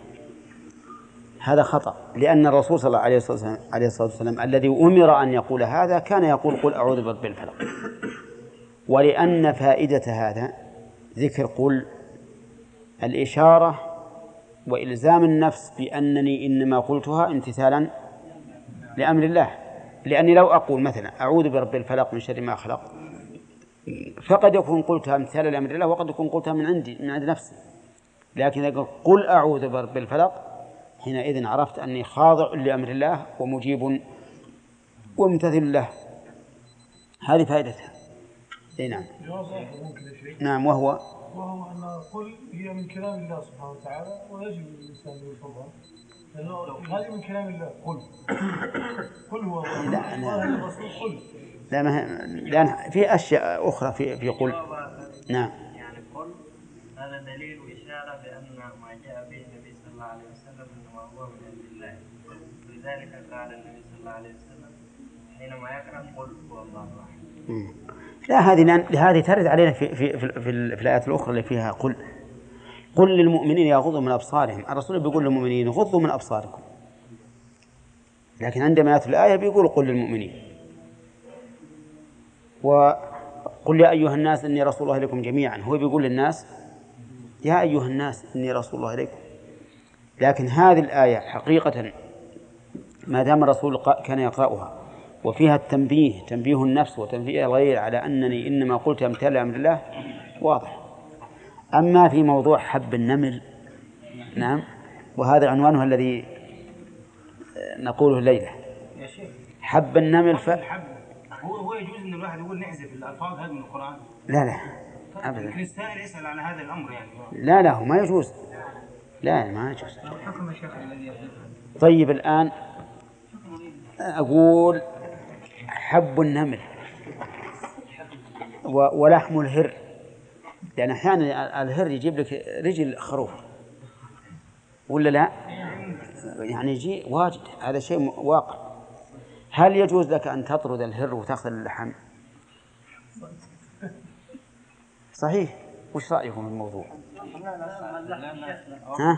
هذا خطأ لأن الرسول صلى الله عليه وسلم, عليه الصلاة والسلام الذي أمر أن يقول هذا كان يقول قل أعوذ برب الفلق، ولأن فائدة هذا ذكر قل الإشارة وإلزام النفس بأنني إنما قلتها امتثالا لأمر الله. لأني لو أقول مثلا أعوذ برب الفلق من شر ما خلق، فقد يكون قلتها امتثالا لأمر الله، وقد يكون قلتها من عندي من عند نفسي. لكن إذا قل أعوذ برب الفلق، حينئذ عرفت أني خاضع لأمر الله ومجيب وممتثل له. هذه فائدتها. اي نعم. نعم. وهو وهو أن قل هي من كلام الله سبحانه وتعالى، ويجب الإنسان أن يفضل لأنه هذه من كلام الله. قل قل هو لا الله الرسول قل. لا ما لأن في أشياء أخرى في في قل. نعم. يعني قل هذا دليل وإشارة بأن ما جاء به النبي صلى الله عليه وسلم إنما هو من عند الله. لذلك قال النبي صلى الله عليه وسلم حينما يقرأ قل هو الله أحد. لا هذه هذه ترد علينا في في في, في الآيات الأخرى اللي فيها قل قل للمؤمنين يغضوا من أبصارهم. الرسول بيقول للمؤمنين غضوا من أبصاركم، لكن عندما يأتي الآية بيقول قل للمؤمنين. وقل يا أيها الناس إني رسول الله إليكم جميعا، هو بيقول للناس يا أيها الناس إني رسول الله إليكم. لكن هذه الآية حقيقة ما دام الرسول كان يقرأها وفيها التنبيه، تنبيه النفس وتنبيه الغير على أنني إنما قلت امتثالا لأمر الله، واضح. أما في موضوع حب النمل، نعم، وهذا عنوانه الذي نقوله الليلة. يا شيخ حب النمل ف... الحب هو هو يجوز ان الواحد يقول نحذف الالفاظ هذه من القرآن؟ لا لا أبدا. لكن السائل يسأل عن هذا الامر يعني. لا لا هو ما يجوز. لا ما يجوز. حكم الشيخ الذي يحذف. طيب الآن أقول حب النمل ولحم الهر، لأن أحيانا الهر يجيب لك رجل خروف ولا لا؟ يعني يجي واجد، هذا شيء واقع. هل يجوز لك أن تطرد الهر وتأخذ اللحم؟ صحيح. وش رأيكم في الموضوع؟ ها؟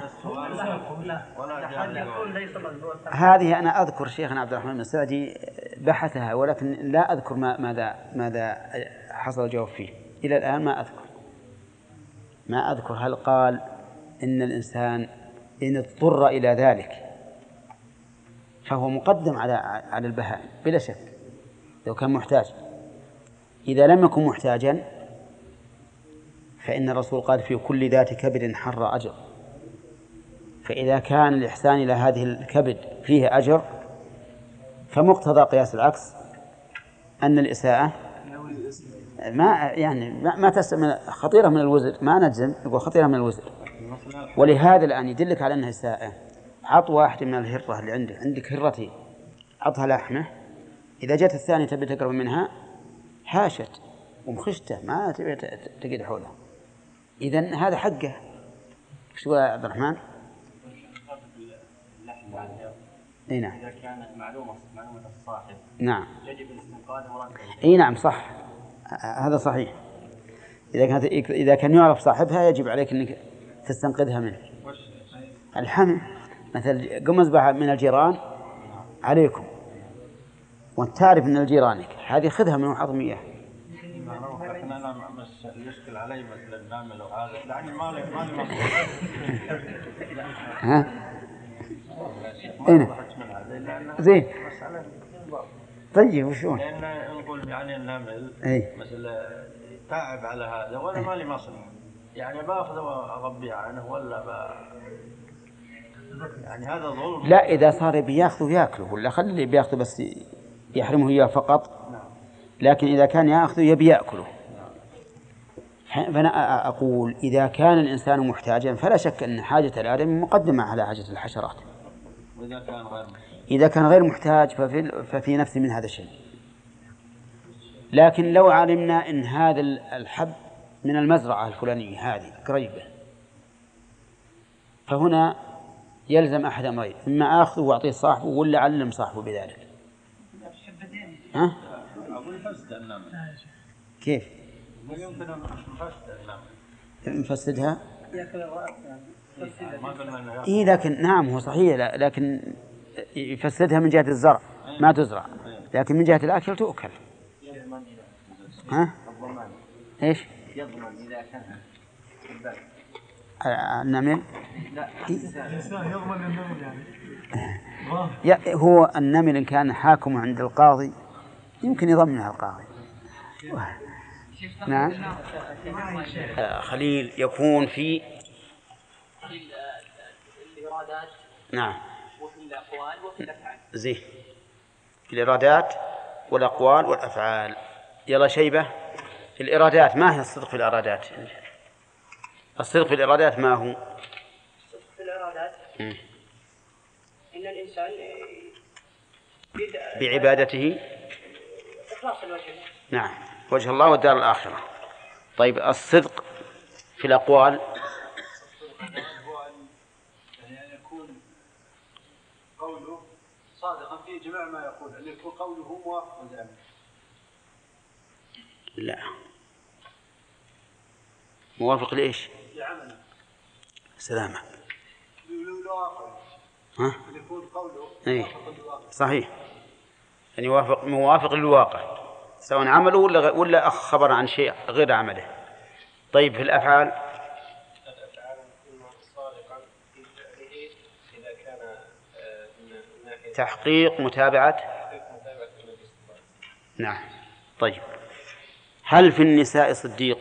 هذه أنا أذكر شيخنا عبد الرحمن بن السعدي بحثها، ولكن لا أذكر ما ماذا ماذا حصل الجواب فيه إلى الآن. ما أذكر ما أذكر هل قال إن الإنسان إن اضطر إلى ذلك فهو مقدم على على البهائم بلا شك لو كان محتاج. إذا لم يكن محتاجا فإن الرسول قال في كل ذات كبد حر أجر. فإذا كان الإحسان إلى هذه الكبد فيه أجر، فمقتضى قياس العكس أن الإساءة ما يعني ما تسمى خطيرة من الوزر، ما نجزم يقول خطيرة من الوزر. ولهذا الآن يدلك على أنها إساءة. عط واحد من الهرة اللي عندك، عندك هرتين، عطها لحمة، إذا جت الثانية تبي تقرب منها هاشت ومخشته ما تبي تقعد حولها، إذن هذا حقه. ايش تقول يا عبد الرحمن؟ اي نعم. إذا كانت معلومة معلومة الصاحب نعم يجب الاستنقاذ ورده. اي نعم صح، هذا صحيح. إذا كانت إذا كان يعرف صاحبها يجب عليك أنك تستنقذها منه. الحمل مثل قم اذبح من الجيران عليكم وانت تعرف من جيرانك، هذه خذها من حضمية. لكن أنا مش يشكل علي مثل النمل وهذا، يعني ما لي ما لي ها؟ هنا زين. طيب وشون؟ لأن نقول يعني النمل أي مثل تعب على هذا وأنا ما لي مصر، يعني باخذه وأغبي عنه ولا ب... يعني هذا ظلم. لا إذا صار بياخذه يأكله ولا خلي اللي بياخذه بس يحرمه إياه فقط، لكن إذا كان يأخذه يبي يأكله. فأنا أقول إذا كان الإنسان محتاجا فلا شك أن حاجة الآدم مقدمة على حاجة الحشرات. وإذا كان غير إذا كان غير محتاج ففي, ففي نفسه من هذا الشيء. لكن لو علمنا أن هذا الحب من المزرعة الفلانية هذه قريبة، فهنا يلزم أحد أمرين: إما آخذه وأعطيه صاحبه ولا علم صاحبه بذلك. ها؟ أقول فسد النمل. كيف؟ يمكن أن نفسد النمل. نفسدها؟ يأكل الرأس يعني. ما قلنا إنه إيه لكن نعم هو صحيح، لكن يفسدها من جهة الزرع ما تزرع، لكن من جهة الأكل تؤكل. ها؟ إيش؟ يضمن إذا كان النمل لا الإنسان يضمن النمل يعني ي- هو النمل إن كان حاكم عند القاضي يمكن يضمنها القاضي. نعم. آه، خليل يكون في الإرادات نعم وفي الأقوال وفي الأفعال. زين، في الإرادات والأقوال والأفعال. يلا شيبة، في الإرادات ما هي الصدق في الإرادات؟ الصدق في الإرادات ما هو؟ الصدق في الإرادات م. إن الإنسان يد- بعبادته إخلاص الوجه. نعم، وجه الله والدار الآخرة. طيب الصدق في الأقوال؟ يعني أن يكون قوله صادقا في جميع ما يقول، أن يكون قوله موافقا لعمله. لا، موافق لإيش؟ لعمله. سلامة. للواقع. ها؟ أن يكون قوله إيه. موافقا للواقع. صحيح، أن يوافق موافق للواقع سواء عمله ولا ولا خبر عن شيء غير عمله. طيب في الأفعال؟ الأفعال إما صادقا في فعله إذا كان من ناحية تحقيق متابعة. متابعة النبي صلى الله عليه وسلم. نعم. طيب هل في النساء صديق؟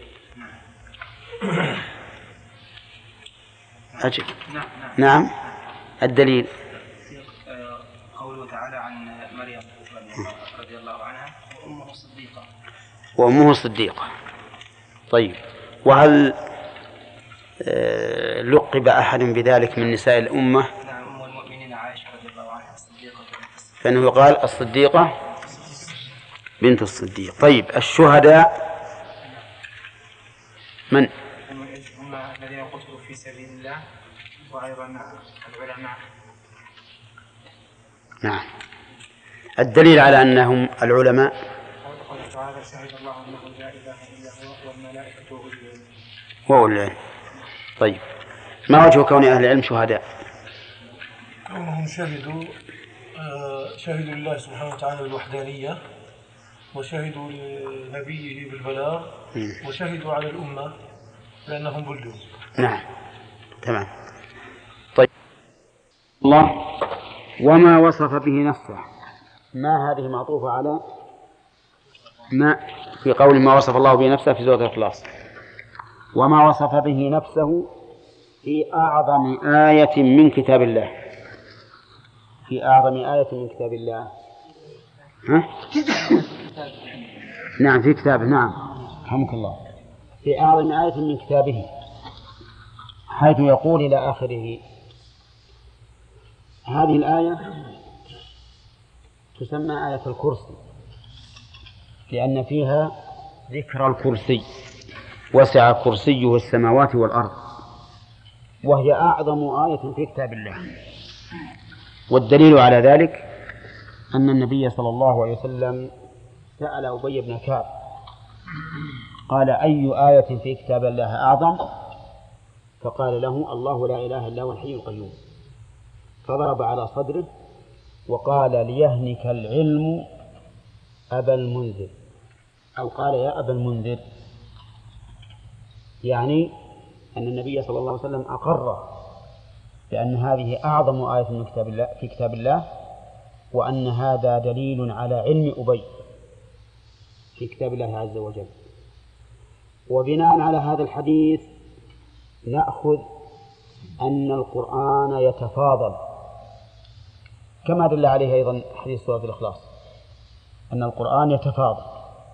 أجل. نعم نعم. نعم. الدليل آه، قوله تعالى عن مريم رضي الله عنها وأمه صديقة. وأمه صديقة. طيب وهل آه، لقب أحد بذلك من نساء الأمة؟ نعم، أم المؤمنين عائشة رضي الله عنها الصديقة. فإنه قال الصديقة بنت الصديق. طيب الشهداء من؟ هم الذين قتلوا في سبيل الله وأيضا العلماء. نعم. الدليل على أنهم العلماء قوله تعالى شهد الله أنه لا إله إلا هو والملائكة وأولي العلم. وأولي العلم. طيب ما وجه كون أهل العلم شهداء؟ كونهم شهدوا آه، شهدوا لله سبحانه وتعالى بالوحدانية، وشهدوا لنبيه بالبلاغ، وشهدوا على الأمة لأنهم بلغوا. نعم تمام. طيب الله وما وصف به نفسه، ما هذه معطوفة على ما في قول ما وصف الله به نفسه في سورة الإخلاص. وما وصف به نفسه في أعظم آية من كتاب الله، في أعظم آية من كتاب الله. ها؟ نعم في كتابه. نعم رحمك الله. في أعظم آية من كتابه حيث يقول إلى آخره. هذه الآية تسمى آية الكرسي لأن فيها ذكر الكرسي، وسع كرسيه السماوات والأرض، وهي أعظم آية في كتاب الله. والدليل على ذلك أن النبي صلى الله عليه وسلم سأل أبي بن كعب قال أي آية في كتاب الله أعظم؟ فقال له الله لا إله إلا هو الحي القيوم. فضرب على صدره وقال ليهنك العلم أبا المنذر، أو قال يا أبا المنذر، يعني أن النبي صلى الله عليه وسلم أقر بأن هذه أعظم آية من كتاب الله في كتاب الله، وأن هذا دليل على علم أبي في كتاب الله عز وجل. وبناء على هذا الحديث نأخذ أن القرآن يتفاضل، كما دل عليه أيضا حديث سورة الإخلاص أن القرآن يتفاضل،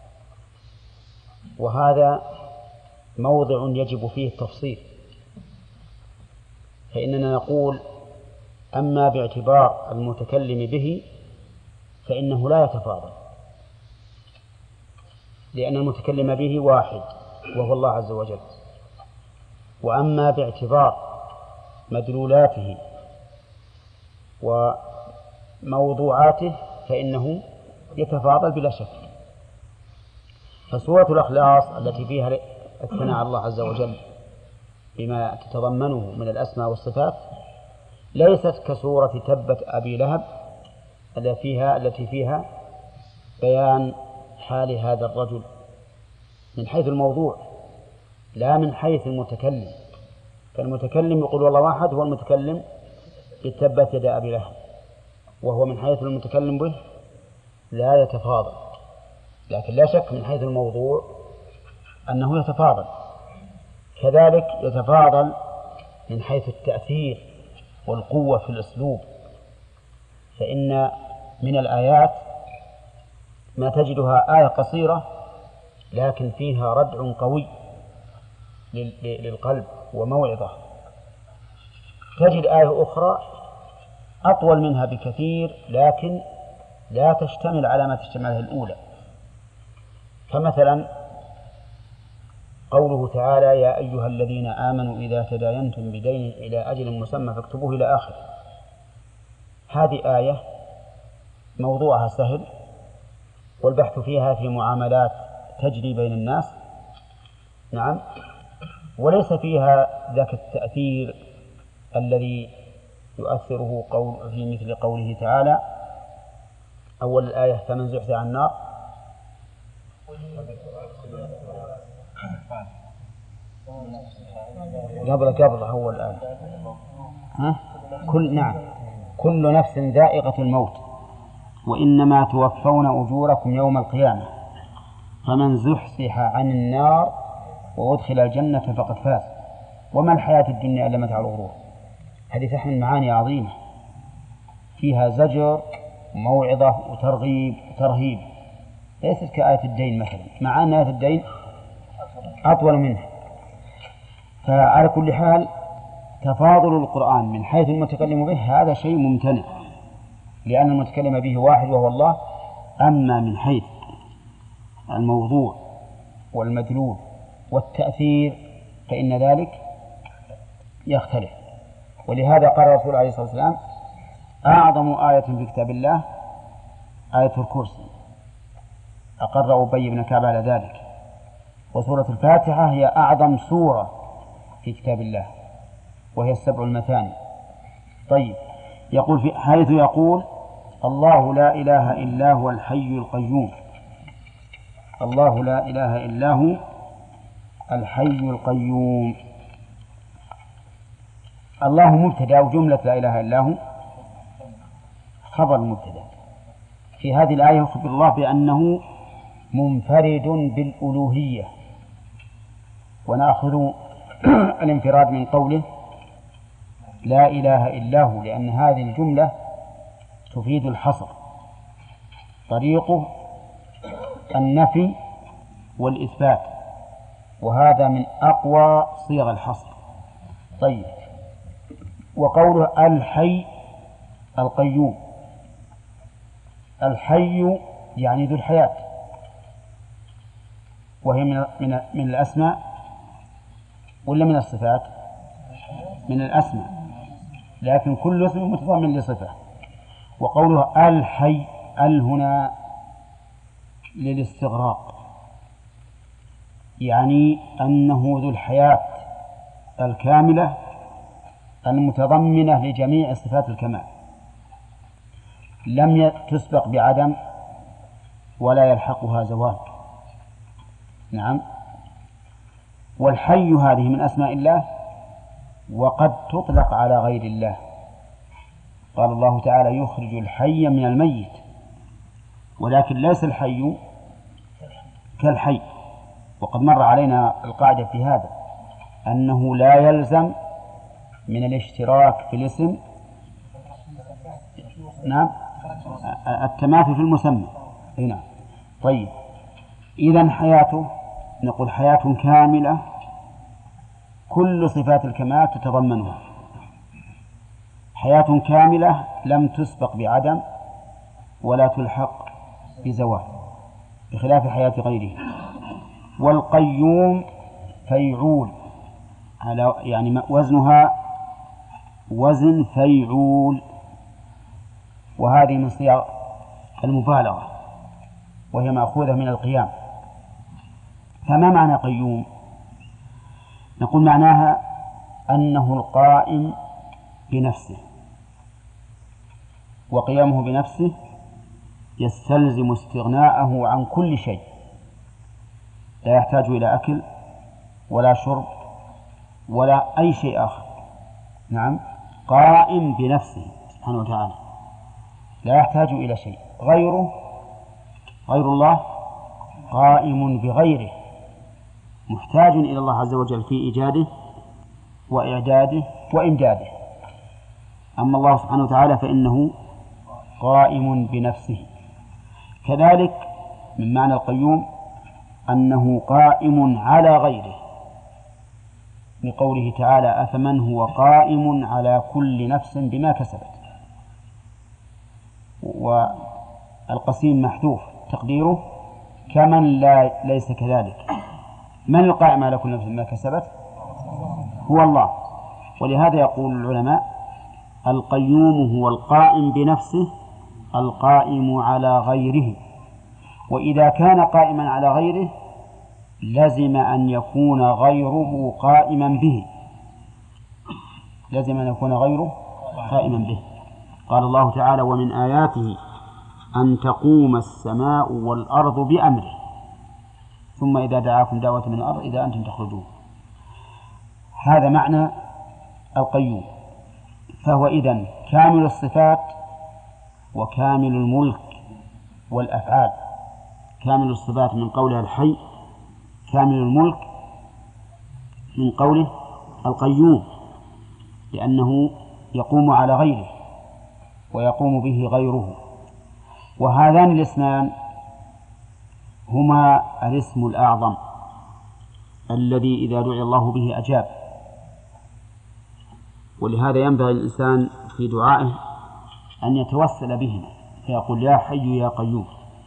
وهذا موضع يجب فيه التفصيل. فإننا نقول أما باعتبار المتكلم به فإنه لا يتفاضل، لأن المتكلم به واحد وهو الله عز وجل. وأما باعتبار مدلولاته وموضوعاته فإنه يتفاضل بلا شك. فسورة الإخلاص التي فيها الثناء على الله عز وجل بما تتضمنه من الأسماء والصفات ليست كسورة تبت أبي لهب التي فيها التي فيها بيان حال هذا الرجل من حيث الموضوع لا من حيث المتكلم. فالمتكلم يقول والله واحد هو المتكلم تبت يدا أبي لهب، وهو من حيث المتكلم به لا يتفاضل، لكن لا شك من حيث الموضوع أنه يتفاضل. كذلك يتفاضل من حيث التأثير والقوة في الأسلوب، فإن من الآيات ما تجدها آية قصيرة لكن فيها ردع قوي للقلب وموعظة، تجد آية أخرى أطول منها بكثير لكن لا تشتمل على ما تشتمله الأولى. فمثلا قوله تعالى يا أيها الذين آمنوا إذا تداينتم بدين إلى أجل مسمى فاكتبوه إلى آخر، هذه آية موضوعها سهل والبحث فيها في معاملات تجري بين الناس، نعم، وليس فيها ذاك التأثير الذي يؤثره قول في مثل قوله تعالى أول الآية فمن زحزح عن النار قبل قبل هو الآية ها؟ كل نعم كل نفس ذائقة الموت وإنما توفون أجوركم يوم القيامة فمن زحزح عن النار وأدخل الجنة فقد فاز وما الحياة الدنيا إلا متاع الغرور. هذه تحمل معاني عظيمة فيها زجر وموعظة وترغيب وترهيب، ليست كآية الدين مثلا، مع أن آية الدين أطول منها. فعلى كل حال تفاضل القرآن من حيث المتكلم به هذا شيء ممتنع، لأن المتكلم به واحد وهو الله. أما من حيث الموضوع والمدلول والتأثير فإن ذلك يختلف. ولهذا قال الرسول عليه الصلاة والسلام أعظم آية في كتاب الله آية الكرسي، أقر أبي بن كعب على ذلك، وسورة الفاتحة هي أعظم سورة في كتاب الله وهي السبع المثاني. طيب، يقول في حيث يقول الله لا إله إلا هو الحي القيوم، الله لا إله إلا هو الحي القيوم. الله مبتدأ وجملة لا إله إلا هو خبر مبتدأ. في هذه الآية يخبر الله بأنه منفرد بالألوهية، ونأخذ الانفراد من قوله لا إله إلا هو، لأن هذه الجملة تفيد الحصر، طريقه النفي والإثبات، وهذا من أقوى صيغ الحصر. طيب، وقوله الحي القيوم، الحي يعني ذو الحياة، وهي من من من الأسماء ولا من الصفات؟ من الأسماء، لكن كل اسم متضمن لصفة. وقوله الحي ال هنا للاستغراق، يعني أنه ذو الحياة الكاملة المتضمنة لجميع صفات الكمال، لم تسبق بعدم ولا يلحقها زوال. نعم. والحي هذه من أسماء الله وقد تطلق على غير الله، قال الله تعالى يخرج الحي من الميت، ولكن ليس الحي كالحي. وقد مر علينا القاعدة في هذا أنه لا يلزم من الاشتراك في الاسم نعم التماثل في المسمى. نعم. طيب، إذن حياته نقول حياة كاملة كل صفات الكمال تتضمنها، حياة كاملة لم تسبق بعدم ولا تلحق بزوال بخلاف حياة غيره. والقيوم فيعول، على يعني وزنها وزن فيعول، وهذه من صيغ المبالغة وهي مأخوذة من القيام. فما معنى قيوم؟ نقول معناها أنه القائم بنفسه، وقيامه بنفسه يستلزم استغناءه عن كل شيء، لا يحتاج إلى أكل ولا شرب ولا أي شيء آخر. نعم، قائم بنفسه سبحانه وتعالى، لا يحتاج إلى شيء. غيره غير الله قائم بغيره، محتاج إلى الله عز وجل في إيجاده وإعداده وإمداده. أما الله سبحانه وتعالى فإنه قائم بنفسه. كذلك من معنى القيوم أنه قائم على غيره، لقوله تعالى: أفمن هو قائم على كل نفس بما كسبت. والقسيم محذوف تقديره كمن لا ليس كذلك. من القائم على كل نفس بما كسبت؟ هو الله. ولهذا يقول العلماء: القيوم هو القائم بنفسه القائم على غيره. وإذا كان قائما على غيره لزم أن يكون غيره قائما به، لزم أن يكون غيره قائما به. قال الله تعالى: ومن آياته أن تقوم السماء والأرض بأمره ثم إذا دعاكم دعوة من الأرض إذا أنتم تخرجون. هذا معنى القيوم. فهو إذن كامل الصفات وكامل الملك والأفعال. كامل الصفات من قوله الحي، كامل الملك من قوله القيوم، لأنه يقوم على غيره ويقوم به غيره. وهذان الاسمان هما الاسم الأعظم الذي إذا دعي الله به أجاب. ولهذا ينبغي الإنسان في دعائه أن يتوسل به فيقول: يا حي يا قيوم.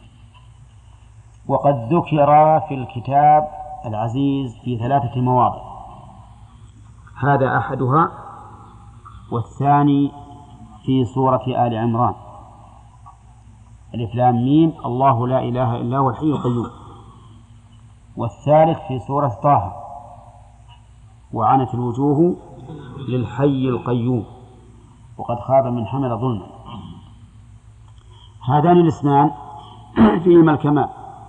وقد ذكر في الكتاب العزيز في ثلاثة مواضع، هذا أحدها، والثاني في سورة آل عمران: ألف لام ميم الله لا إله إلا هو الحي القيوم. والثالث في سورة طه: وعنت الوجوه للحي القيوم وقد خاب من حمل ظلما. هذان الاسمان فيهما الكمال،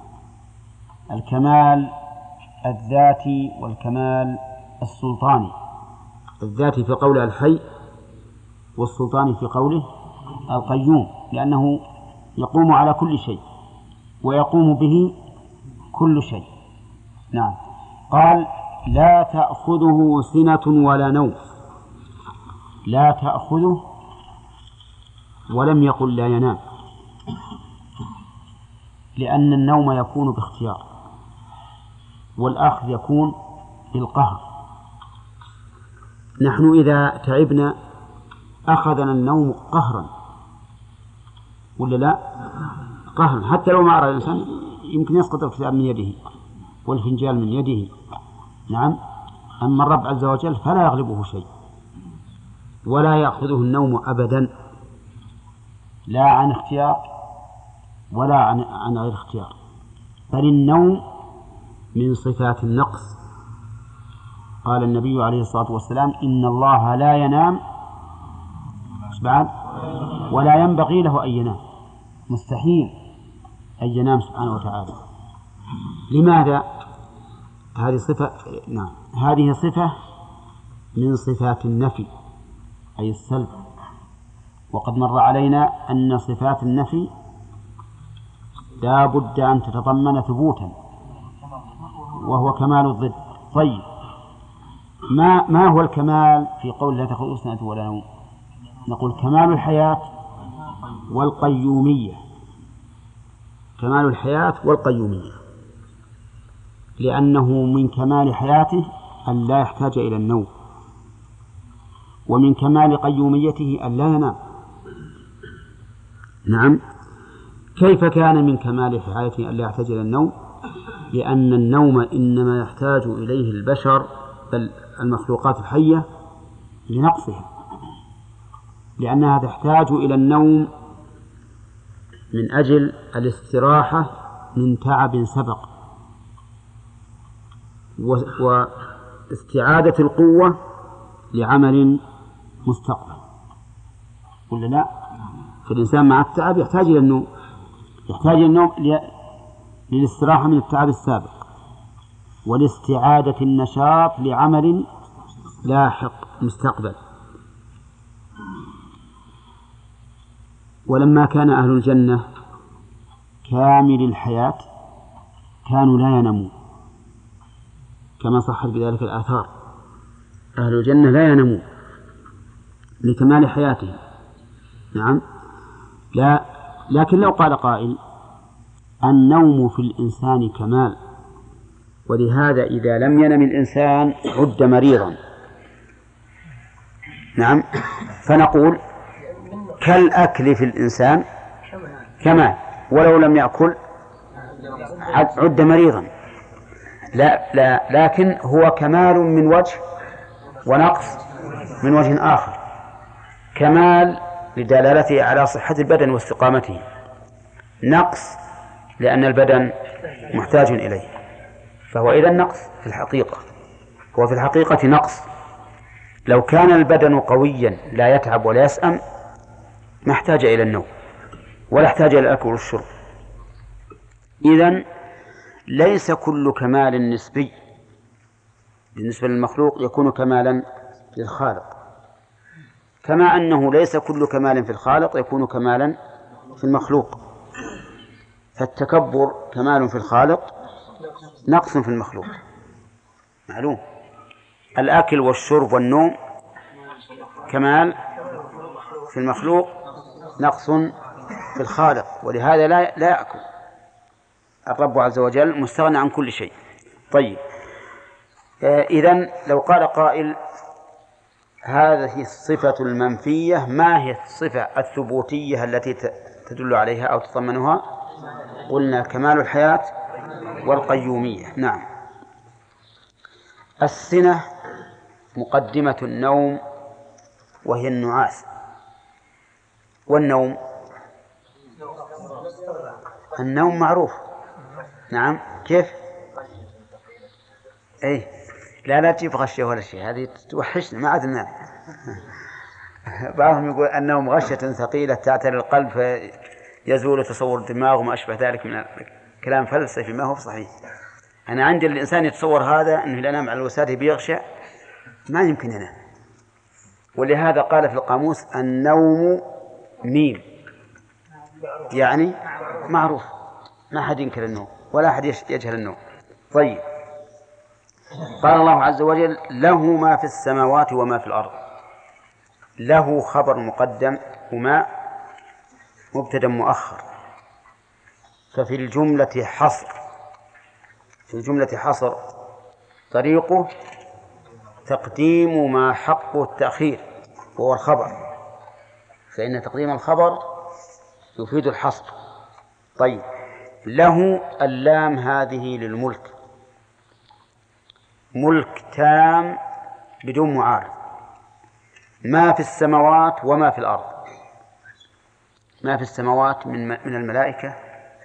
الكمال الذاتي والكمال السلطاني. الذاتي في قوله الحي، والسلطاني في قوله القيوم، لأنه يقوم على كل شيء ويقوم به كل شيء. نعم. قال: لا تأخذه سنة ولا نوم. لا تأخذه، ولم يقل لا ينام، لأن النوم يكون باختيار والأخذ يكون بالقهر. نحن إذا تعبنا أخذنا النوم قهرا ولا لا؟ قهرا، حتى لو ما أرى الإنسان يمكن يسقط الكتاب من يده والفنجال من يده. نعم. أما الرب عز وجل فلا يغلبه شيء ولا يأخذه النوم أبدا، لا عن اختيار ولا عن, عن غير اختيار، بل النوم من صفات النقص. قال النبي عليه الصلاة والسلام: إن الله لا ينام بعد ولا ينبغي له أن ينام. مستحيل أن ينام سبحانه وتعالى. لماذا؟ هذه صفة نعم هذه صفة من صفات النفي أي السلب. وقد مر علينا أن صفات النفي لا بد أن تتضمن ثبوتا وهو كمال الضد. طيب، ما ما هو الكمال في قول لا تأخذه سنة ولا نوم؟ نقول كمال الحياة والقيومية. كمال الحياة والقيومية، لأنه من كمال حياته أن لا يحتاج إلى النوم، ومن كمال قيوميته أن لا ينام. نعم. كيف كان من كمال حياته أن لا يحتاج إلى النوم؟ لأن النوم إنما يحتاج إليه البشر بل المخلوقات الحية لنقصها، لأنها تحتاج إلى النوم من أجل الاستراحة من تعب سبق واستعادة القوة لعمل مستقبل، ولا لا؟ فالإنسان مع التعب يحتاج إلى النوم، يحتاج إلى النوم للاستراحة من التعب السابق ولاستعادة النشاط لعمل لاحق مستقبل. ولما كان أهل الجنة كامل الحياة كانوا لا ينامون، كما صحت بذلك الآثار. أهل الجنة لا ينامون لكمال حياتهم. نعم. لا، لكن لو قال قائل النوم في الإنسان كمال، ولهذا إذا لم ينم الإنسان عد مريضا. نعم. فنقول كالأكل في الإنسان كمال، ولو لم يأكل عد مريضا. لا, لا لكن هو كمال من وجه ونقص من وجه آخر. كمال لدلالته على صحة البدن واستقامته، نقص لأن البدن محتاج إليه، فهو إذا نقص في الحقيقة. هو في الحقيقة نقص. لو كان البدن قويا لا يتعب ولا يسأم ما احتاج إلى النوم ولا احتاج إلى الأكل والشرب. إذن ليس كل كمال نسبي بالنسبة للمخلوق يكون كمالا للخالق، كما أنه ليس كل كمال في الخالق يكون كمالا في المخلوق. فالتكبر كمال في الخالق نقص في المخلوق، معلوم. الأكل والشرب والنوم كمال في المخلوق، نقص في الخالق، ولهذا لا لا يأكل. الرب عز وجل مستغنى عن كل شيء. طيب، إذن لو قال قائل هذه الصفة المنفية ما هي الصفة الثبوتية التي تدل عليها أو تضمنها؟ قلنا كمال الحياة والقيومية. نعم. السنة مقدمة النوم وهي النعاس. والنوم النوم معروف. نعم. كيف؟ أي لا لا تجيب غشة ولا شيء، هذه توحشنا ما عاد ننام. بعضهم يقول النوم غشة ثقيلة تعتري القلب فيزول تصور الدماغ وما أشبه ذلك من كلام فلسفي ما هو صحيح. أنا عندي الإنسان يتصور هذا أنه ينام على الوسادة بيغشى، ما يمكن ينام. ولهذا قال في القاموس النوم ميم، يعني معروف، ما أحد ينكر النوم ولا أحد يجهل النوم. طيب، قال الله عز وجل له ما في السماوات وما في الأرض. له خبر مقدم وما مبتدأ مؤخر، ففي الجملة حصر. في الجملة حصر طريقه تقديم ما حقه التأخير وهو الخبر، فإن تقديم الخبر يفيد الحصر. طيب، له اللام هذه للملك، ملك تام بدون معارض. ما في السماوات وما في الأرض. ما في السماوات من من الملائكة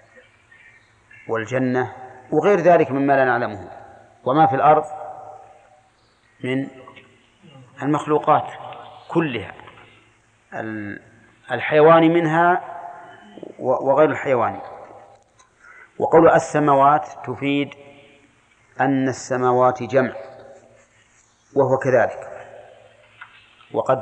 والجنة وغير ذلك مما لا نعلمه، وما في الأرض من المخلوقات كلها، الحيوان منها وغير الحيوان. وقول السماوات تفيد أن السماوات جمع، وهو كذلك. وقد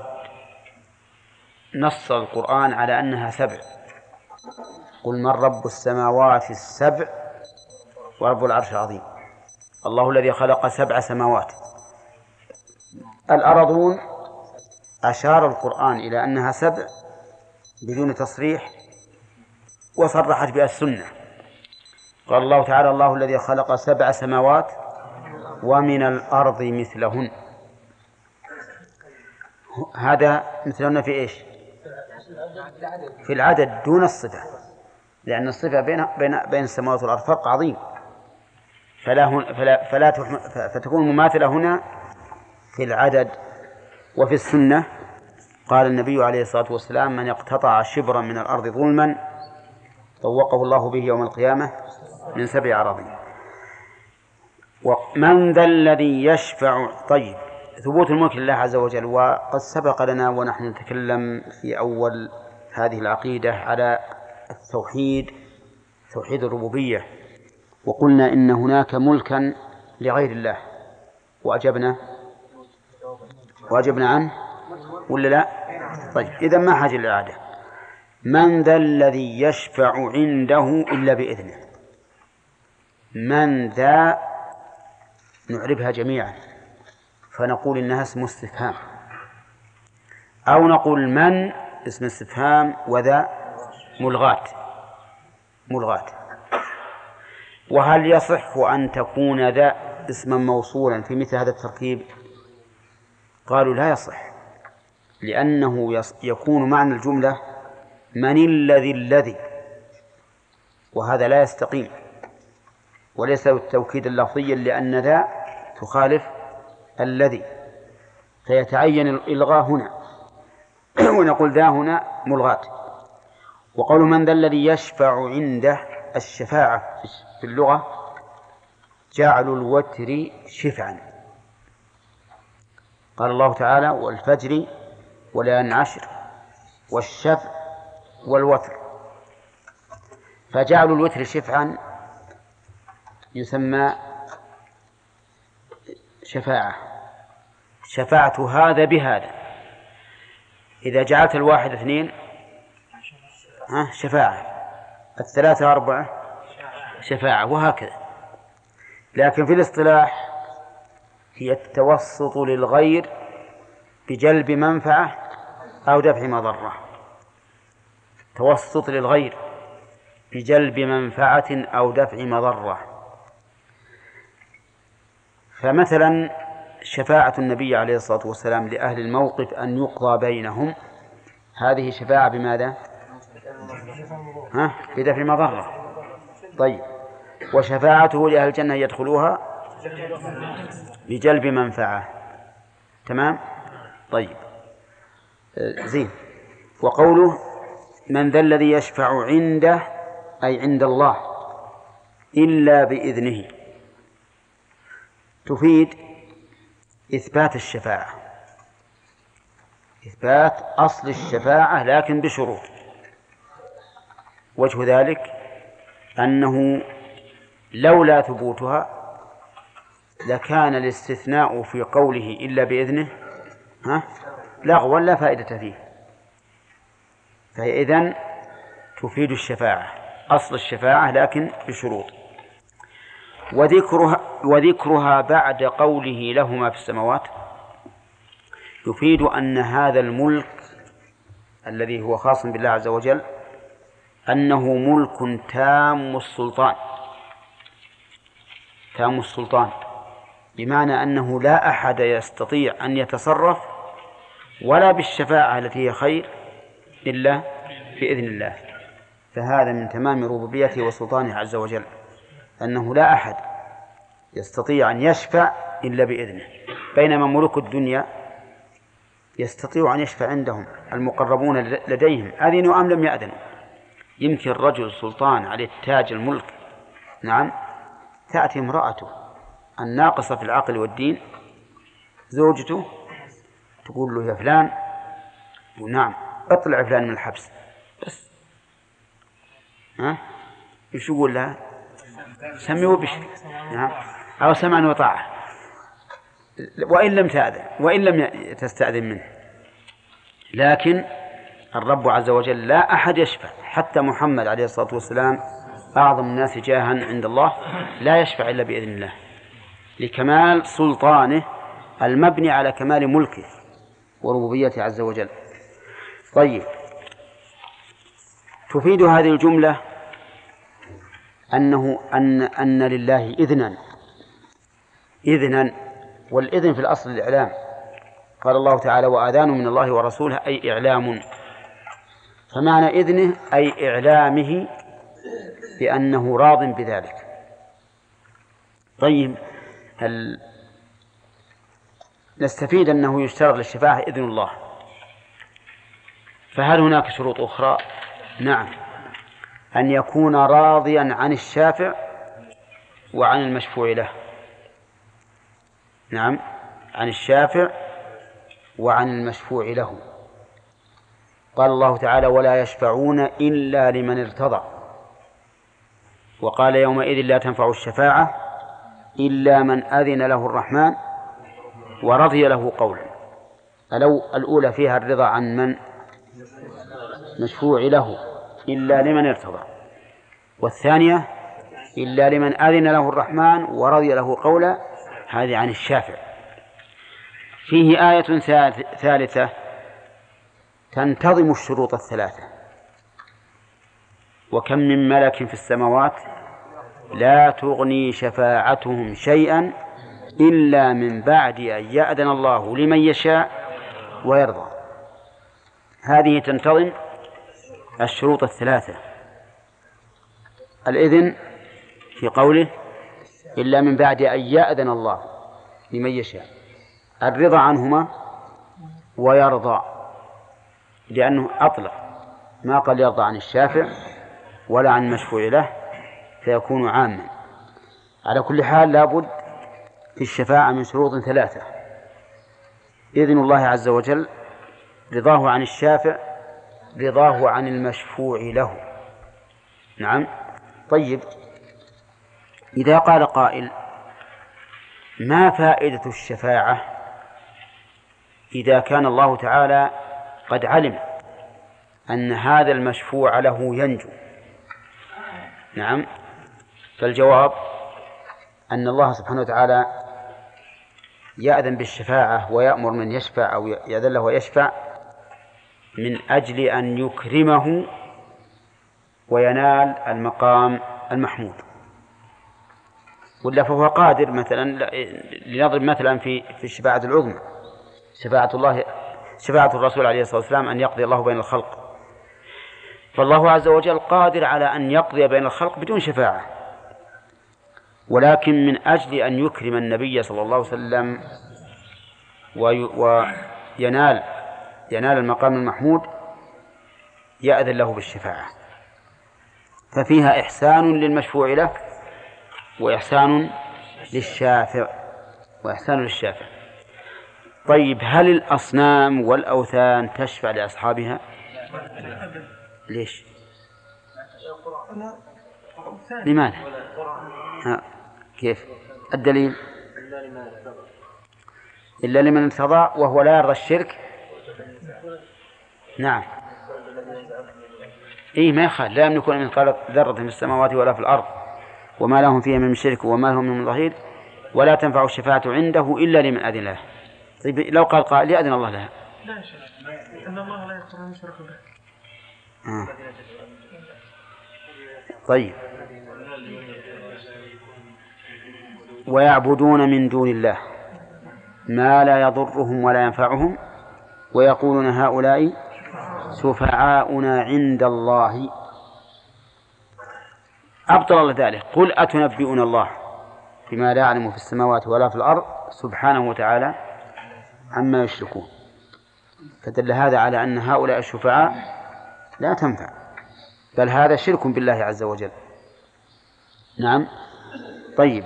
نص القرآن على أنها سبع. قل من رب السماوات السبع ورب العرش العظيم. الله الذي خلق سبع سماوات. الأرضون أشار القرآن إلى أنها سبع بدون تصريح، وصرحت بها السنة. قال الله تعالى الله الذي خلق سبع سماوات ومن الأرض مثلهن. هذا مثلهن في إيش؟ في العدد دون الصفة، لأن الصفة بين بين بين السماوات والأرض فرق عظيم، فلا فلا فلا فتكون مماثلة هنا في العدد. وفي السنة قال النبي عليه الصلاة والسلام من اقتطع شبرا من الأرض ظلما طوقه الله به يوم القيامة من سبع أراضين. ومن ذا الذي يشفع. طيب، ثبوت الملك لله عز وجل. وقد سبق لنا ونحن نتكلم في أول هذه العقيدة على التوحيد، توحيد الربوبية، وقلنا إن هناك ملكا لغير الله، وأجبنا واجبنا عنه ولا لا؟ طيب إذا ما حاجة للإعادة. من ذا الذي يشفع عنده إلا بإذنه؟ من ذا نعربها جميعا فنقول إنها اسم استفهام، أو نقول من اسم استفهام وذا ملغاة ملغاة. وهل يصح أن تكون ذا اسما موصولا في مثل هذا التركيب؟ قالوا لا يصح، لأنه يكون معنى الجملة من الذي الذي، وهذا لا يستقيم وليس التوكيد اللفظي، لأن ذا تخالف الذي، فيتعين الإلغاء هنا ونقول ذا هنا ملغاة. وقول من ذا الذي يشفع عنده، الشفاعة في اللغة جعل الوتر شفعا. قال الله تعالى والفجر وليال عشر والشفع والوتر، فجعل الوتر شفعا يسمى شفاعة. شفاعة هذا بهذا، إذا جعلت الواحد اثنين ها شفاعة، الثلاثة أربعة شفاعة، وهكذا. لكن في الاصطلاح هي التوسط للغير بجلب منفعة أو دفع مضرة. توسط للغير بجلب منفعة أو دفع مضرة. فمثلا شفاعة النبي عليه الصلاة والسلام لأهل الموقف أن يقضى بينهم، هذه شفاعة بماذا؟ ها؟ بدفع مضرة. طيب، وشفاعته لأهل الجنة يدخلوها بجلب منفعة. تمام؟ طيب زين. وقوله من ذا الذي يشفع عنده أي عند الله إلا بإذنه تفيد إثبات الشفاعة، إثبات أصل الشفاعة لكن بشروط. وجه ذلك أنه لولا ثبوتها لكان الاستثناء في قوله إلا بإذنه ها لغوا لا فائدة فيه. فهي إذن تفيد الشفاعة، أصل الشفاعة لكن بشروط. وذكرها, وذكرها بعد قوله له ما في السماوات يفيد أن هذا الملك الذي هو خاص بالله عز وجل أنه ملك تام السلطان، تام السلطان بمعنى أنه لا أحد يستطيع أن يتصرف ولا بالشفاعة التي هي خير إلا بإذن الله. فهذا من تمام ربوبيته وسلطانه عز وجل، أنه لا أحد يستطيع أن يشفع إلا بإذنه، بينما ملوك الدنيا يستطيع أن يشفع عندهم المقربون لديهم، أذنوا أم لم يأذنوا. يمكن رجل سلطان عليه تاج الملك، نعم، تأتي امرأته الناقصة في العقل والدين زوجته تقول له يا فلان، ونعم اطلع فلان من الحبس بس، ها ايش يقول لها؟ سمي وبشر، نعم، أو سمعا وطاعة، وإن لم تأذن وإن لم تستأذن منه. لكن الرب عز وجل لا أحد يشفع، حتى محمد عليه الصلاة والسلام أعظم الناس جاها عند الله لا يشفع إلا بإذن الله، لكمال سلطانه المبني على كمال ملكه وربوبيته عز وجل. طيب، تفيد هذه الجملة أنه أن أن لله إذنا إذنا والإذن في الأصل الإعلام. قال الله تعالى وآذان من الله ورسوله أي إعلام، فمعنى إذنه أي إعلامه بأنه راض بذلك. طيب، هل نستفيد أنه يشترط للشفاعة إذن الله، فهل هناك شروط أخرى؟ نعم، أن يكون راضيا عن الشافع وعن المشفوع له. نعم، عن الشافع وعن المشفوع له. قال الله تعالى ولا يشفعون إلا لمن ارتضى، وقال يومئذ لا تنفع الشفاعة إلا من أذن له الرحمن ورضي له قولا. الأو الأولى فيها الرضا عن من مشفوع له إلا لمن ارتضى، والثانية إلا لمن أذن له الرحمن ورضي له قولا، هذه عن الشافع. فيه آية ثالثة تنتظم الشروط الثلاثة: وكم من ملك في السماوات لا تغني شفاعتهم شيئا إلا من بعد أن يأذن الله لمن يشاء ويرضى. هذه تنتظم الشروط الثلاثة: الإذن في قوله إلا من بعد أن يأذن الله لمن يشاء، الرضا عنهما ويرضى، لأنه أطلق ما قال يرضى عن الشافع ولا عن مشفوع له فيكون عاما. على كل حال لابد في الشفاعة من شروط ثلاثة: إذن الله عز وجل، رضاه عن الشافع، رضاه عن المشفوع له. نعم. طيب، إذا قال قائل: ما فائدة الشفاعة إذا كان الله تعالى قد علم أن هذا المشفوع له ينجو؟ نعم. فالجواب أن الله سبحانه وتعالى يأذن بالشفاعة ويأمر من يشفع أو يأذن له ويشفع من أجل أن يكرمه وينال المقام المحمود، ولا فهو قادر مثلا، لنضرب مثلا في في الشفاعة العظمى، شفاعة الله شفاعة الرسول عليه الصلاة والسلام أن يقضي الله بين الخلق، فالله عز وجل قادر على أن يقضي بين الخلق بدون شفاعة، ولكن من أجل أن يكرم النبي صلى الله عليه وسلم وينال ينال المقام المحمود يأذن له بالشفاعة، ففيها إحسان للمشفوع له وإحسان للشافع وإحسان للشافع. طيب، هل الأصنام والأوثان تشفع لأصحابها؟ ليش؟ لماذا؟ ها. كيف الدليل؟ إلا لمن ارتضى وهو لا يرضى الشرك. نعم. إيه، ما يخال، لا يملكون من قال ذرة في السماوات ولا في الأرض وما لهم فيها من شرك وما لهم من ظهير ولا تنفع الشفاعة عنده إلا لمن أذن له. طيب، لو قال قائل يأذن الله لها؟ لا شك إن الله لا يغفر أن يشرك به. آه. طيب، ويعبدون من دون الله ما لا يضرهم ولا ينفعهم ويقولون هؤلاء شفعاؤنا عند الله. أبطل الله ذلك: قل أتنبئون الله بما لا يعلم في السماوات ولا في الأرض سبحانه وتعالى عما يشركون. فدل هذا على أن هؤلاء الشفعاء لا تنفع، بل هذا شرك بالله عز وجل. نعم. طيب،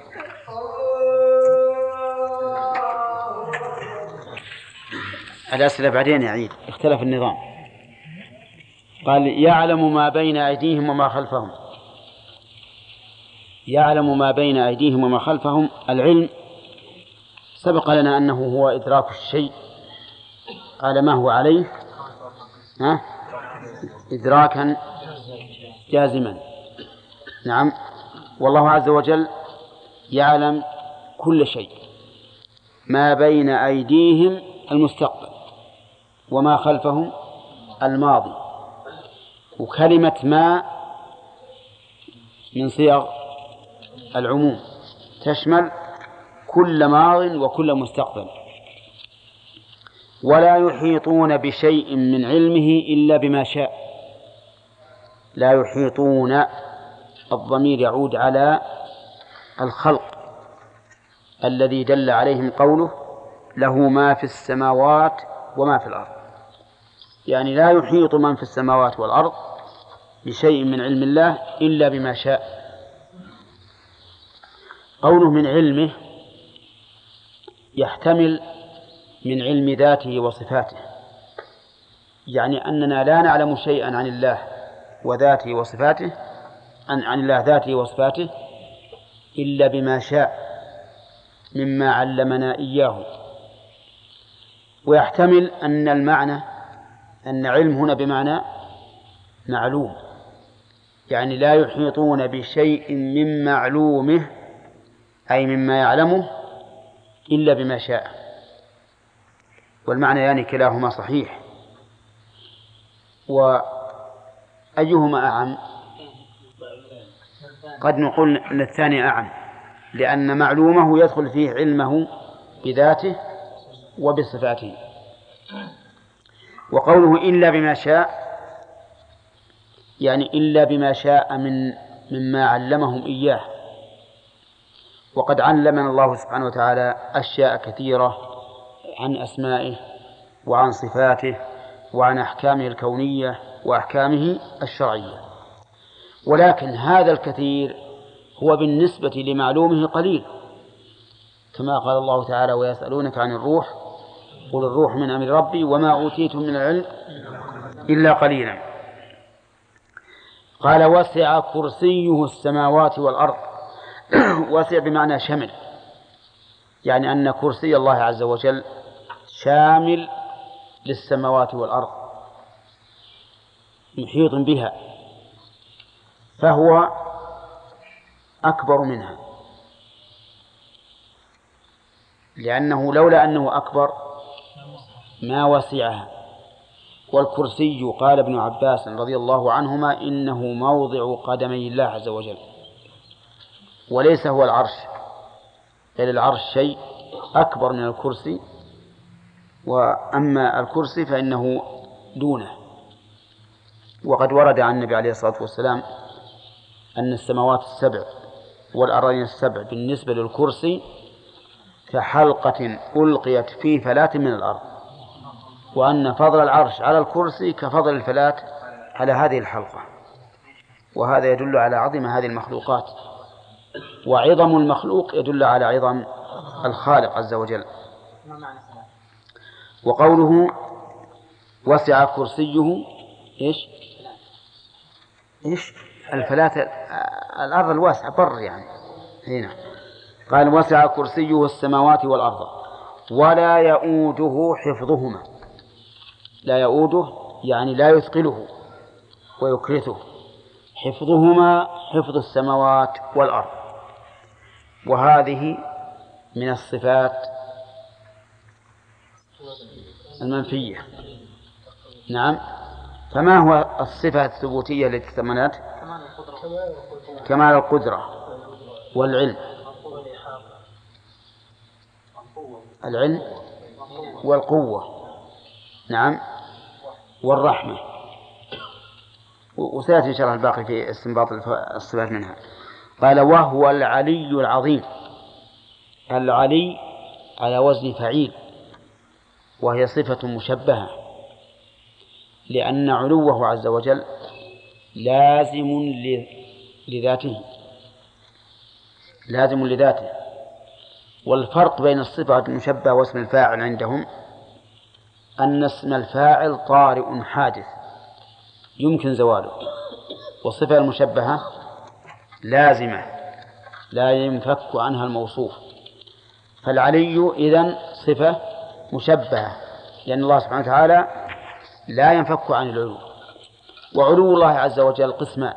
الأسئلة بعدين يعيد، اختلف النظام. قال: يعلم ما بين أيديهم وما خلفهم. يعلم ما بين أيديهم وما خلفهم. العلم سبق لنا أنه هو إدراك الشيء على ما هو عليه، ها؟ إدراكا جازما. نعم. والله عز وجل يعلم كل شيء، ما بين أيديهم المستقبل وما خلفهم الماضي. وكلمة ما من صيغ العموم تشمل كل ماض وكل مستقبل. ولا يحيطون بشيء من علمه إلا بما شاء. لا يحيطون، الضمير يعود على الخلق الذي دل عليهم قوله له ما في السماوات وما في الأرض، يعني لا يحيط من في السماوات والأرض بشيء من علم الله إلا بما شاء. قوله من علمه يحتمل من علم ذاته وصفاته، يعني أننا لا نعلم شيئا عن الله وذاته وصفاته عن, عن الله ذاته وصفاته إلا بما شاء مما علمنا إياه. ويحتمل أن المعنى أن علم هنا بمعنى معلوم، يعني لا يحيطون بشيء من معلومه أي مما يعلمه إلا بما شاء، والمعنى يعني كلاهما صحيح. وأيهما أعم؟ قد نقول أن الثاني أعم، لأن معلومه يدخل فيه علمه بذاته وبصفاته. وقوله إلا بما شاء يعني إلا بما شاء من مما علمهم إياه، وقد علمنا الله سبحانه وتعالى أشياء كثيرة عن أسمائه وعن صفاته وعن أحكامه الكونية وأحكامه الشرعية، ولكن هذا الكثير هو بالنسبة لمعلومه قليل، كما قال الله تعالى: ويسألونك عن الروح قل الروح من أمر ربي وما أوتيتم من العلم إلا قليلا. قال: وسع كرسيه السماوات والأرض. وسع بمعنى شمل، يعني أن كرسي الله عز وجل شامل للسماوات والأرض محيط بها، فهو أكبر منها، لأنه لولا أنه أكبر ما وسعها. والكرسي قال ابن عباس رضي الله عنهما إنه موضع قدمي الله عز وجل، وليس هو العرش، بل العرش شيء أكبر من الكرسي، وأما الكرسي فإنه دونه. وقد ورد عن النبي عليه الصلاة والسلام أن السماوات السبع والأراضين السبع بالنسبة للكرسي كحلقة ألقيت في فلاة من الأرض، وأن فضل العرش على الكرسي كفضل الفلاة على هذه الحلقة. وهذا يدل على عظم هذه المخلوقات، وعظم المخلوق يدل على عظم الخالق عز وجل. وقوله وسع كرسيه إيش إيش الفلاة، الأرض الواسعة بر يعني هنا. قال: وسع كرسيه السماوات والأرض ولا يؤوده حفظهما. لا يؤوده يعني لا يثقله ويكرثه، حفظهما حفظ السماوات والأرض. وهذه من الصفات المنفية. نعم. فما هو الصفة الثبوتية التي تضمنت؟ كمال القدرة والعلم، العلم والقوة، نعم، والرحمة. وسيأتي إن شاء الله الباقي في استنباط الصفات منها. قال: وهو العلي العظيم. العلي على وزن فعيل، وهي صفة مشبهة، لأن علوه عز وجل لازم لذاته، لازم لذاته. والفرق بين الصفة المشبهة واسم الفاعل عندهم أن اسم الفاعل طارئ حادث يمكن زواله، والصفة المشبهة لازمة لا ينفك عنها الموصوف. فالعلي إذن صفة مشبهة، لأن الله سبحانه وتعالى لا ينفك عن العلو. وعلو الله عز وجل قسمان: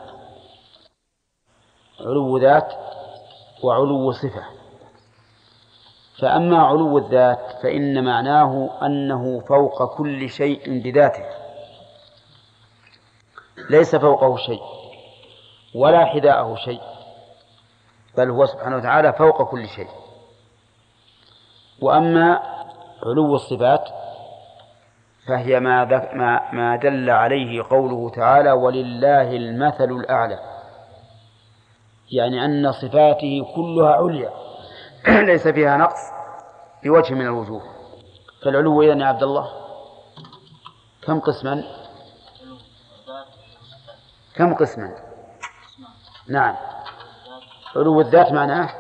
علو ذات وعلو صفة. فأما علو الذات فإن معناه أنه فوق كل شيء بذاته، ليس فوقه شيء ولا حذاءه شيء، بل هو سبحانه وتعالى فوق كل شيء. وأما علو الصفات فهي ما, ما, ما دل عليه قوله تعالى: ولله المثل الأعلى، يعني أن صفاته كلها عليا ليس فيها نقص بوجه من الوجوه. فالعلو إذن يا عبد الله كم قسما؟ كم قسما؟ نعم. علو الذات معناه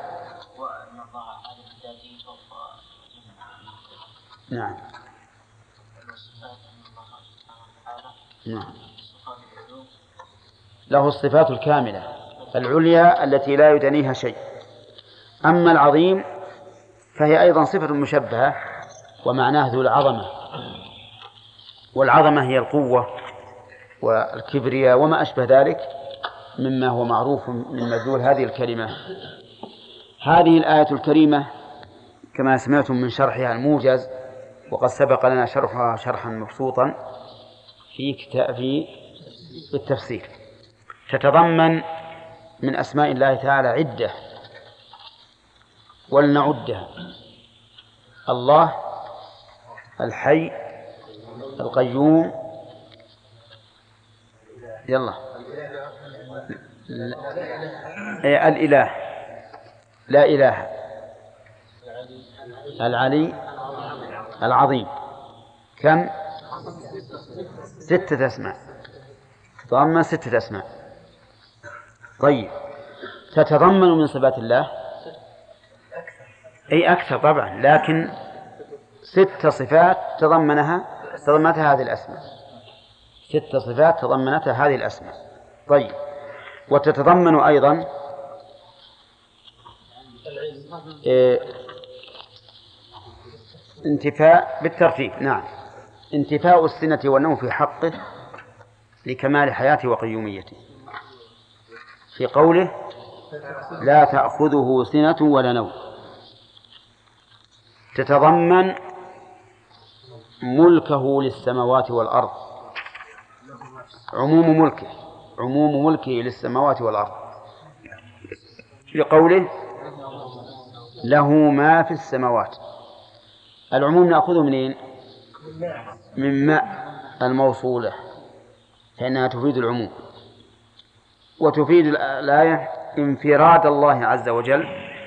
نعم نعم له الصفات الكاملة العليا التي لا يدنيها شيء. أما العظيم فهي أيضا صفة مشبهة، ومعناه ذو العظمة والعظمة هي القوة والكبرياء وما أشبه ذلك مما هو معروف من مدلول هذه الكلمة. هذه الآية الكريمة كما سمعتم من شرحها الموجز، وقد سبق لنا شرحها شرحا مبسوطا في كتاب في التفسير، تتضمن من أسماء الله تعالى عدة ولنعدها: الله الحي القيوم، يلا لا. الإله لا إله، العلي العظيم. كم؟ ستة أسماء، تتضمن ستة أسماء. طيب، تتضمن من صفات الله أي أكثر طبعا، لكن ست صفات تضمنها تضمنتها هذه الأسماء، ست صفات تضمنتها هذه الأسماء. طيب، وتتضمن أيضا إيه انتفاء بالترتيب، نعم، انتفاء السنة والنوم في حقه لكمال حياته وقيوميته، في قوله لا تأخذه سنة ولا نوم. تتضمن ملكه للسماوات والأرض، عموم ملكه عموم ملكه للسماوات والأرض، لقوله له ما في السماوات. العموم نأخذه منين؟ من ماء الموصولة، فإنها تفيد العموم، وتفيد الآية انفراد الله عز وجل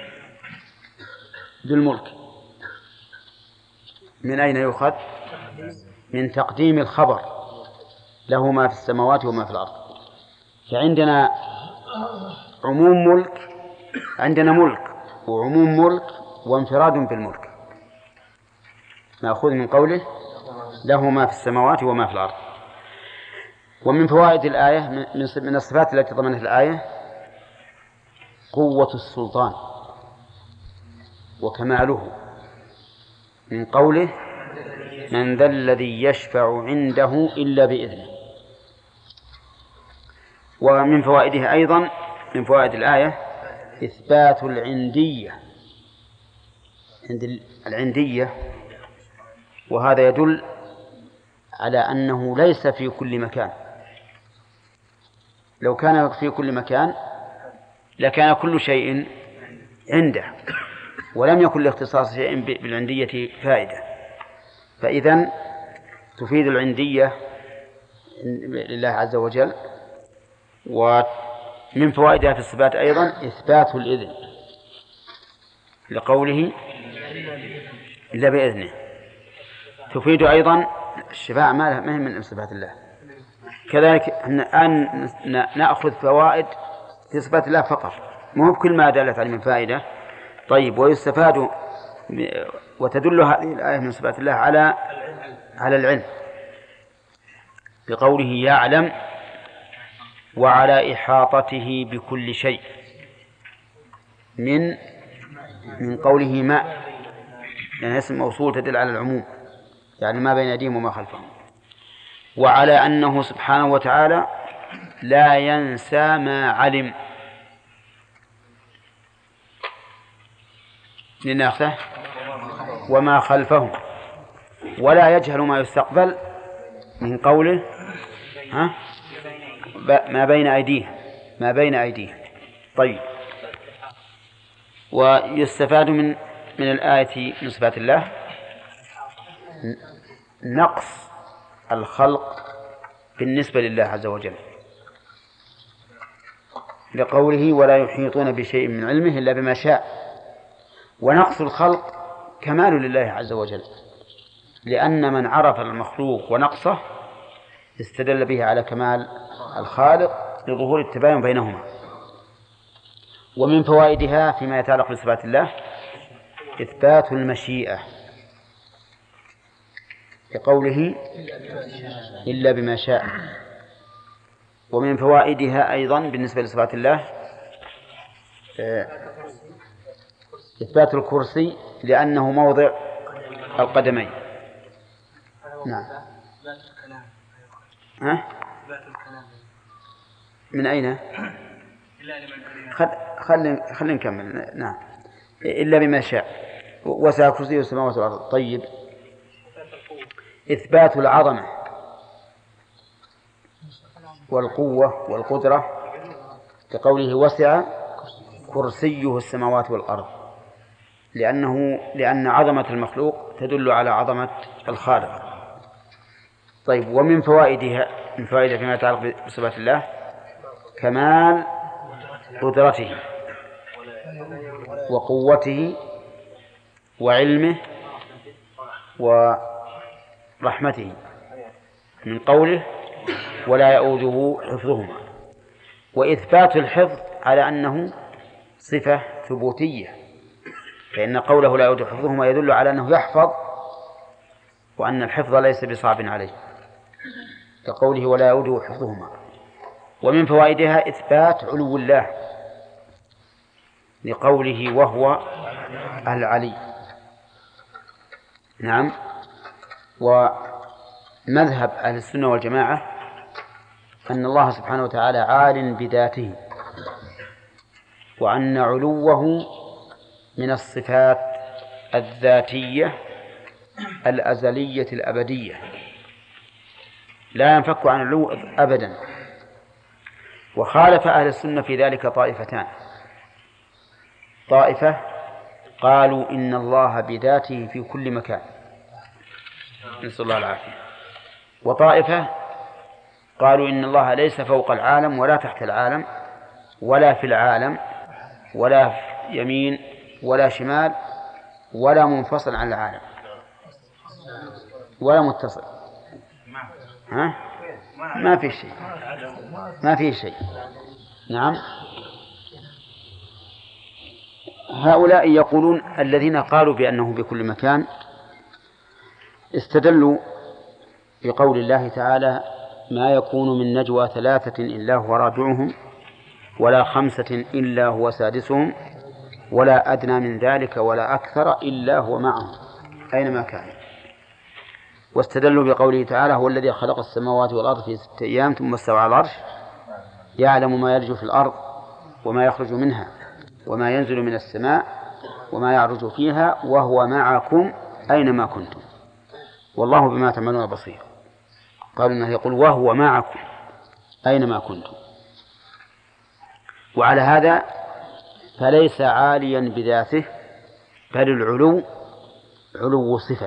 بالملك. من أين يؤخذ؟ من تقديم الخبر له ما في السماوات وما في الأرض. فعندنا عموم ملك، عندنا ملك وعموم ملك وانفراد بالملك، نأخذ من قوله له ما في السماوات وما في الأرض. ومن فوائد الآية من الصفات التي ضمنها الآية قوة السلطان وكماله، من قوله من ذا الذي يشفع عنده إلا بإذنه. ومن فوائدها أيضا من فوائد الآية إثبات العندية، عند العندية، وهذا يدل على أنه ليس في كل مكان. لو كان في كل مكان لكان كل شيء عنده، ولم يكن لاختصاص شيء بالعندية فائدة. فإذن تفيد العندية لله عز وجل. ومن فوائدها في الصفات أيضا إثبات الإذن، لقوله إلا بإذنه. تفيد أيضا الشفاعة ما هي من صفات الله. كذلك الآن نأخذ فوائد في صفات الله فقط، مو بكل ما دلت عليه من فائدة. طيب، ويستفاد وتدل هذه الآية من صفات الله على على العلم، بقوله يعلم وعلى إحاطته بكل شيء، من من قوله ما، يعني اسم موصول تدل على العموم، يعني ما بين أيديهم وما خلفهم. وعلى أنه سبحانه وتعالى لا ينسى ما علم، لنأخذه وما خلفهم، ولا يجهل ما يستقبل، من قوله ها ما بين أيديه ما بين أيديه. طيب، ويستفاد من من الآية من صفات الله نقص الخلق بالنسبة لله عز وجل، لقوله ولا يحيطون بشيء من علمه إلا بما شاء. ونقص الخلق كمال لله عز وجل، لأن من عرف المخلوق ونقصه استدل به على كمال الخالق لظهور التباين بينهما. ومن فوائدها فيما يتعلق بصفات الله إثبات المشيئة، لقوله إلا بما شاء. ومن فوائدها أيضا بالنسبة لصفات الله إثبات الكرسي، لأنه موضع القدمين، نعم. إثبات الكلام. ها؟ إثبات الكلام. من أين؟ إلا لمن خل خل خلينا نكمل. نعم. إلا بما شاء وسع كرسيه السماوات والأرض. طيب. إثبات العظمة والقوة والقدرة كقوله وسع كرسيه السماوات والأرض، لأنه لأن عظمة المخلوق تدل على عظمة الخالق. طيب، ومن فوائدها من فوائدها فيما يتعلق بصفات الله كمال قدرته وقوته وعلمه ورحمته، من قوله ولا يؤوده حفظهما، وإثبات الحفظ على أنه صفة ثبوتية، فإن قوله لا يؤوده حفظهما يدل على أنه يحفظ وأن الحفظ ليس بصعب عليه، كقوله ولا يؤوده حفظهما. ومن فوائدها إثبات علو الله لقوله وهو العلي. نعم. ومذهب أهل السنة والجماعة أن الله سبحانه وتعالى عال بذاته، وأن علوه من الصفات الذاتية الأزلية الأبدية لا ينفك عن علو أبدا. وخالف أهل السنة في ذلك طائفتان: طائفة قالوا إن الله بذاته في كل مكان، نسأل الله العافية، وطائفة قالوا إن الله ليس فوق العالم ولا تحت العالم ولا في العالم ولا في يمين ولا شمال ولا منفصل عن العالم ولا متصل. ها؟ ما في شيء، ما في شيء. نعم. هؤلاء يقولون الذين قالوا بأنه بكل مكان استدلوا بقول الله تعالى ما يكون من نجوى ثلاثة إلا هو رابعهم ولا خمسة إلا هو سادسهم ولا أدنى من ذلك ولا أكثر إلا هو معهم أينما كان. واستدلوا بقوله تعالى هو الذي خلق السماوات والأرض في ستة أيام ثم استوى على العرش يعلم ما يلج في الأرض وما يخرج منها وما ينزل من السماء وما يعرج فيها وهو معكم أينما كنتم والله بما تعملون بصير. قالوا إنه يقول وهو معكم أينما كنتم، وعلى هذا فليس عاليا بذاته بل العلو علو صفة.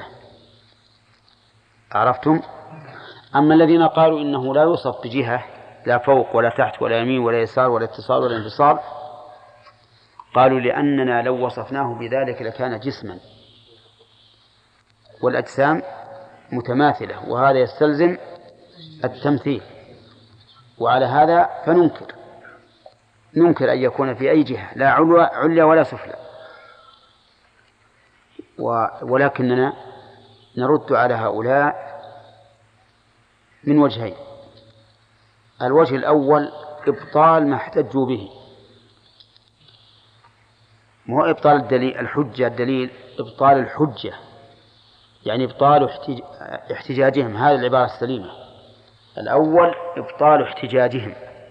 عرفتم؟ أما الذين قالوا إنه لا يوصف بجهة، لا فوق ولا تحت ولا يمين ولا يسار ولا اتصال ولا انفصال، قالوا لأننا لو وصفناه بذلك لكان جسما والأجسام متماثلة وهذا يستلزم التمثيل، وعلى هذا فننكر ننكر أن يكون في أي جهة لا عليا ولا سفلى. ولكننا نرد على هؤلاء من وجهين: الوجه الأول إبطال ما احتجوا به، مو إبطال الدليل الحجة الدليل إبطال الحجة، يعني إبطال احتجاجهم، هذه العبارة السليمة. الأول إبطال احتجاجهم،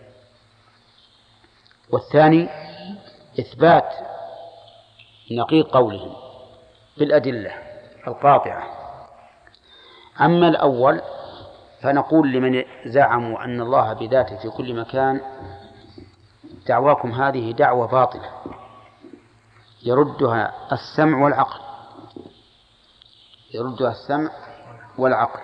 والثاني إثبات نقيض قولهم بالأدلة القاطعة. أما الأول فنقول لمن زعموا أن الله بذاته في كل مكان دعواكم هذه دعوة باطلة يردها السمع والعقل يردها السمع والعقل.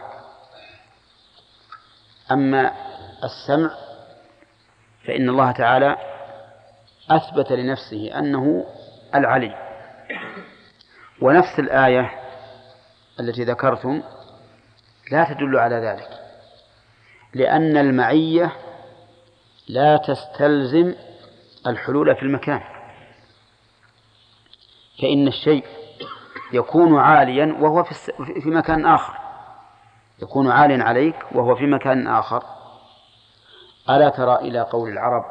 أما السمع فإن الله تعالى أثبت لنفسه أنه العلي، ونفس الآية التي ذكرتم لا تدل على ذلك، لأن المعية لا تستلزم الحلول في المكان، فإن الشيء يكون عاليا وهو في مكان آخر، يكون عاليا عليك وهو في مكان آخر. ألا ترى إلى قول العرب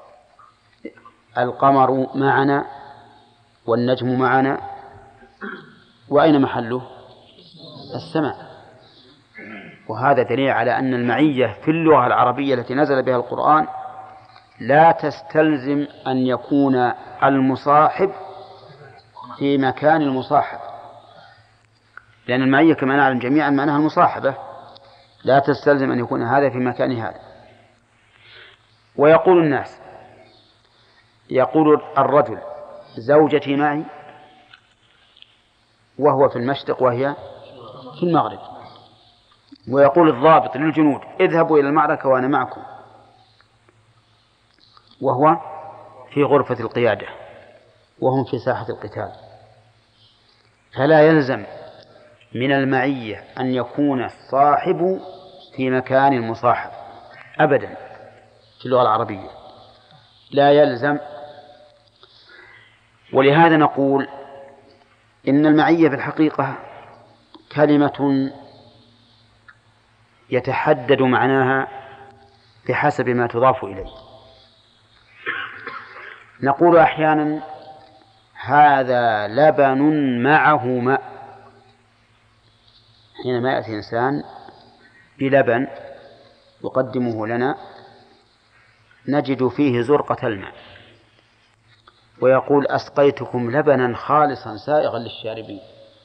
القمر معنا والنجم معنا وأين محله؟ السماء. وهذا دليل على أن المعية في اللغة العربية التي نزل بها القرآن لا تستلزم أن يكون المصاحب في مكان المصاحب، لأن المعية كما نعلم جميعا معناها المصاحبة، لا تستلزم أن يكون هذا في مكان هذا. ويقول الناس، يقول الرجل زوجتي معي وهو في المشرق وهي في المغرب، ويقول الضابط للجنود اذهبوا إلى المعركة وأنا معكم وهو في غرفة القيادة وهم في ساحة القتال. فلا يلزم من المعية أن يكون الصاحب في مكان المصاحب أبدا في اللغة العربية، لا يلزم. ولهذا نقول إن المعية في الحقيقة كلمة يتحدد معناها بحسب ما تضاف إليه. نقول أحيانا هذا لبن معه ماء، حينما يأتي إنسان بلبن يقدمه لنا نجد فيه زرقة الماء، ويقول أسقيتكم لبنا خالصا سائغا للشاربين،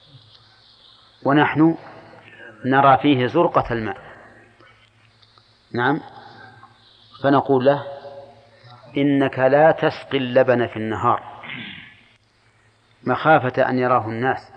ونحن نرى فيه زرقة الماء. نعم، فنقول له إنك لا تسقي اللبن في النهار مخافة أن يراه الناس،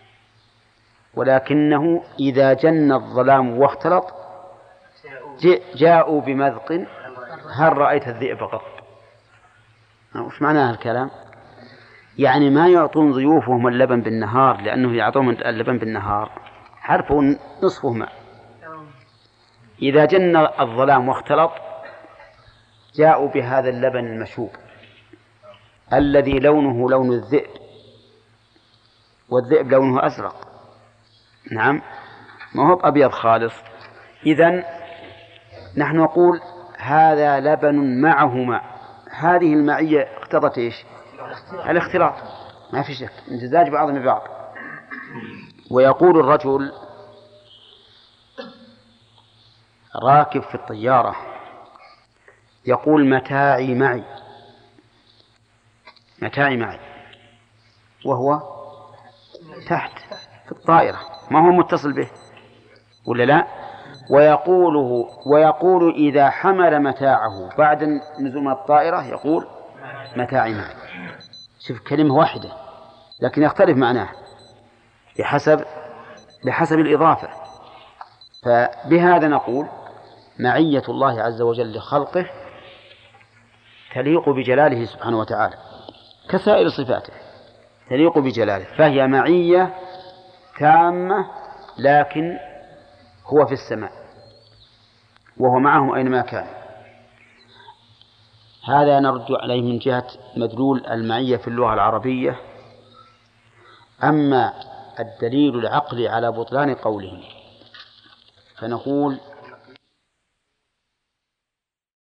ولكنه إذا جن الظلام واختلط جاءوا بمذق هل رأيت الذئب قط. وش معنى الكلام؟ يعني ما يعطون ضيوفهم اللبن بالنهار لأنه يعطون اللبن بالنهار حرفوا نصفه ماء، إذا جن الظلام واختلط جاءوا بهذا اللبن المشوب الذي لونه لون الذئب، والذئب لونه أزرق، نعم ما هو أبيض خالص. إذن نحن نقول هذا لبن معه ماء، هذه المعية اقتضت إيش؟ الاختلاط، ما في شك، امتزاج بعضهم ببعض. ويقول الرجل راكب في الطيارة يقول متاعي معي، متاعي معي، وهو تحت في الطائرة ما هو متصل به ولا لا؟ ويقوله ويقول إذا حمل متاعه بعد نزول من الطائرة يقول متاعي معي. شوف كلمة واحدة لكن يختلف معناه بحسب بحسب الإضافة. فبهذا نقول معية الله عز وجل لخلقه تليق بجلاله سبحانه وتعالى كسائر صفاته، تليق بجلاله، فهي معية تامة، لكن هو في السماء وهو معهم أينما كان. هذا نرجع عليه من جهة مدلول المعية في اللغة العربية. أما الدليل العقلي على بطلان قولهم فنقول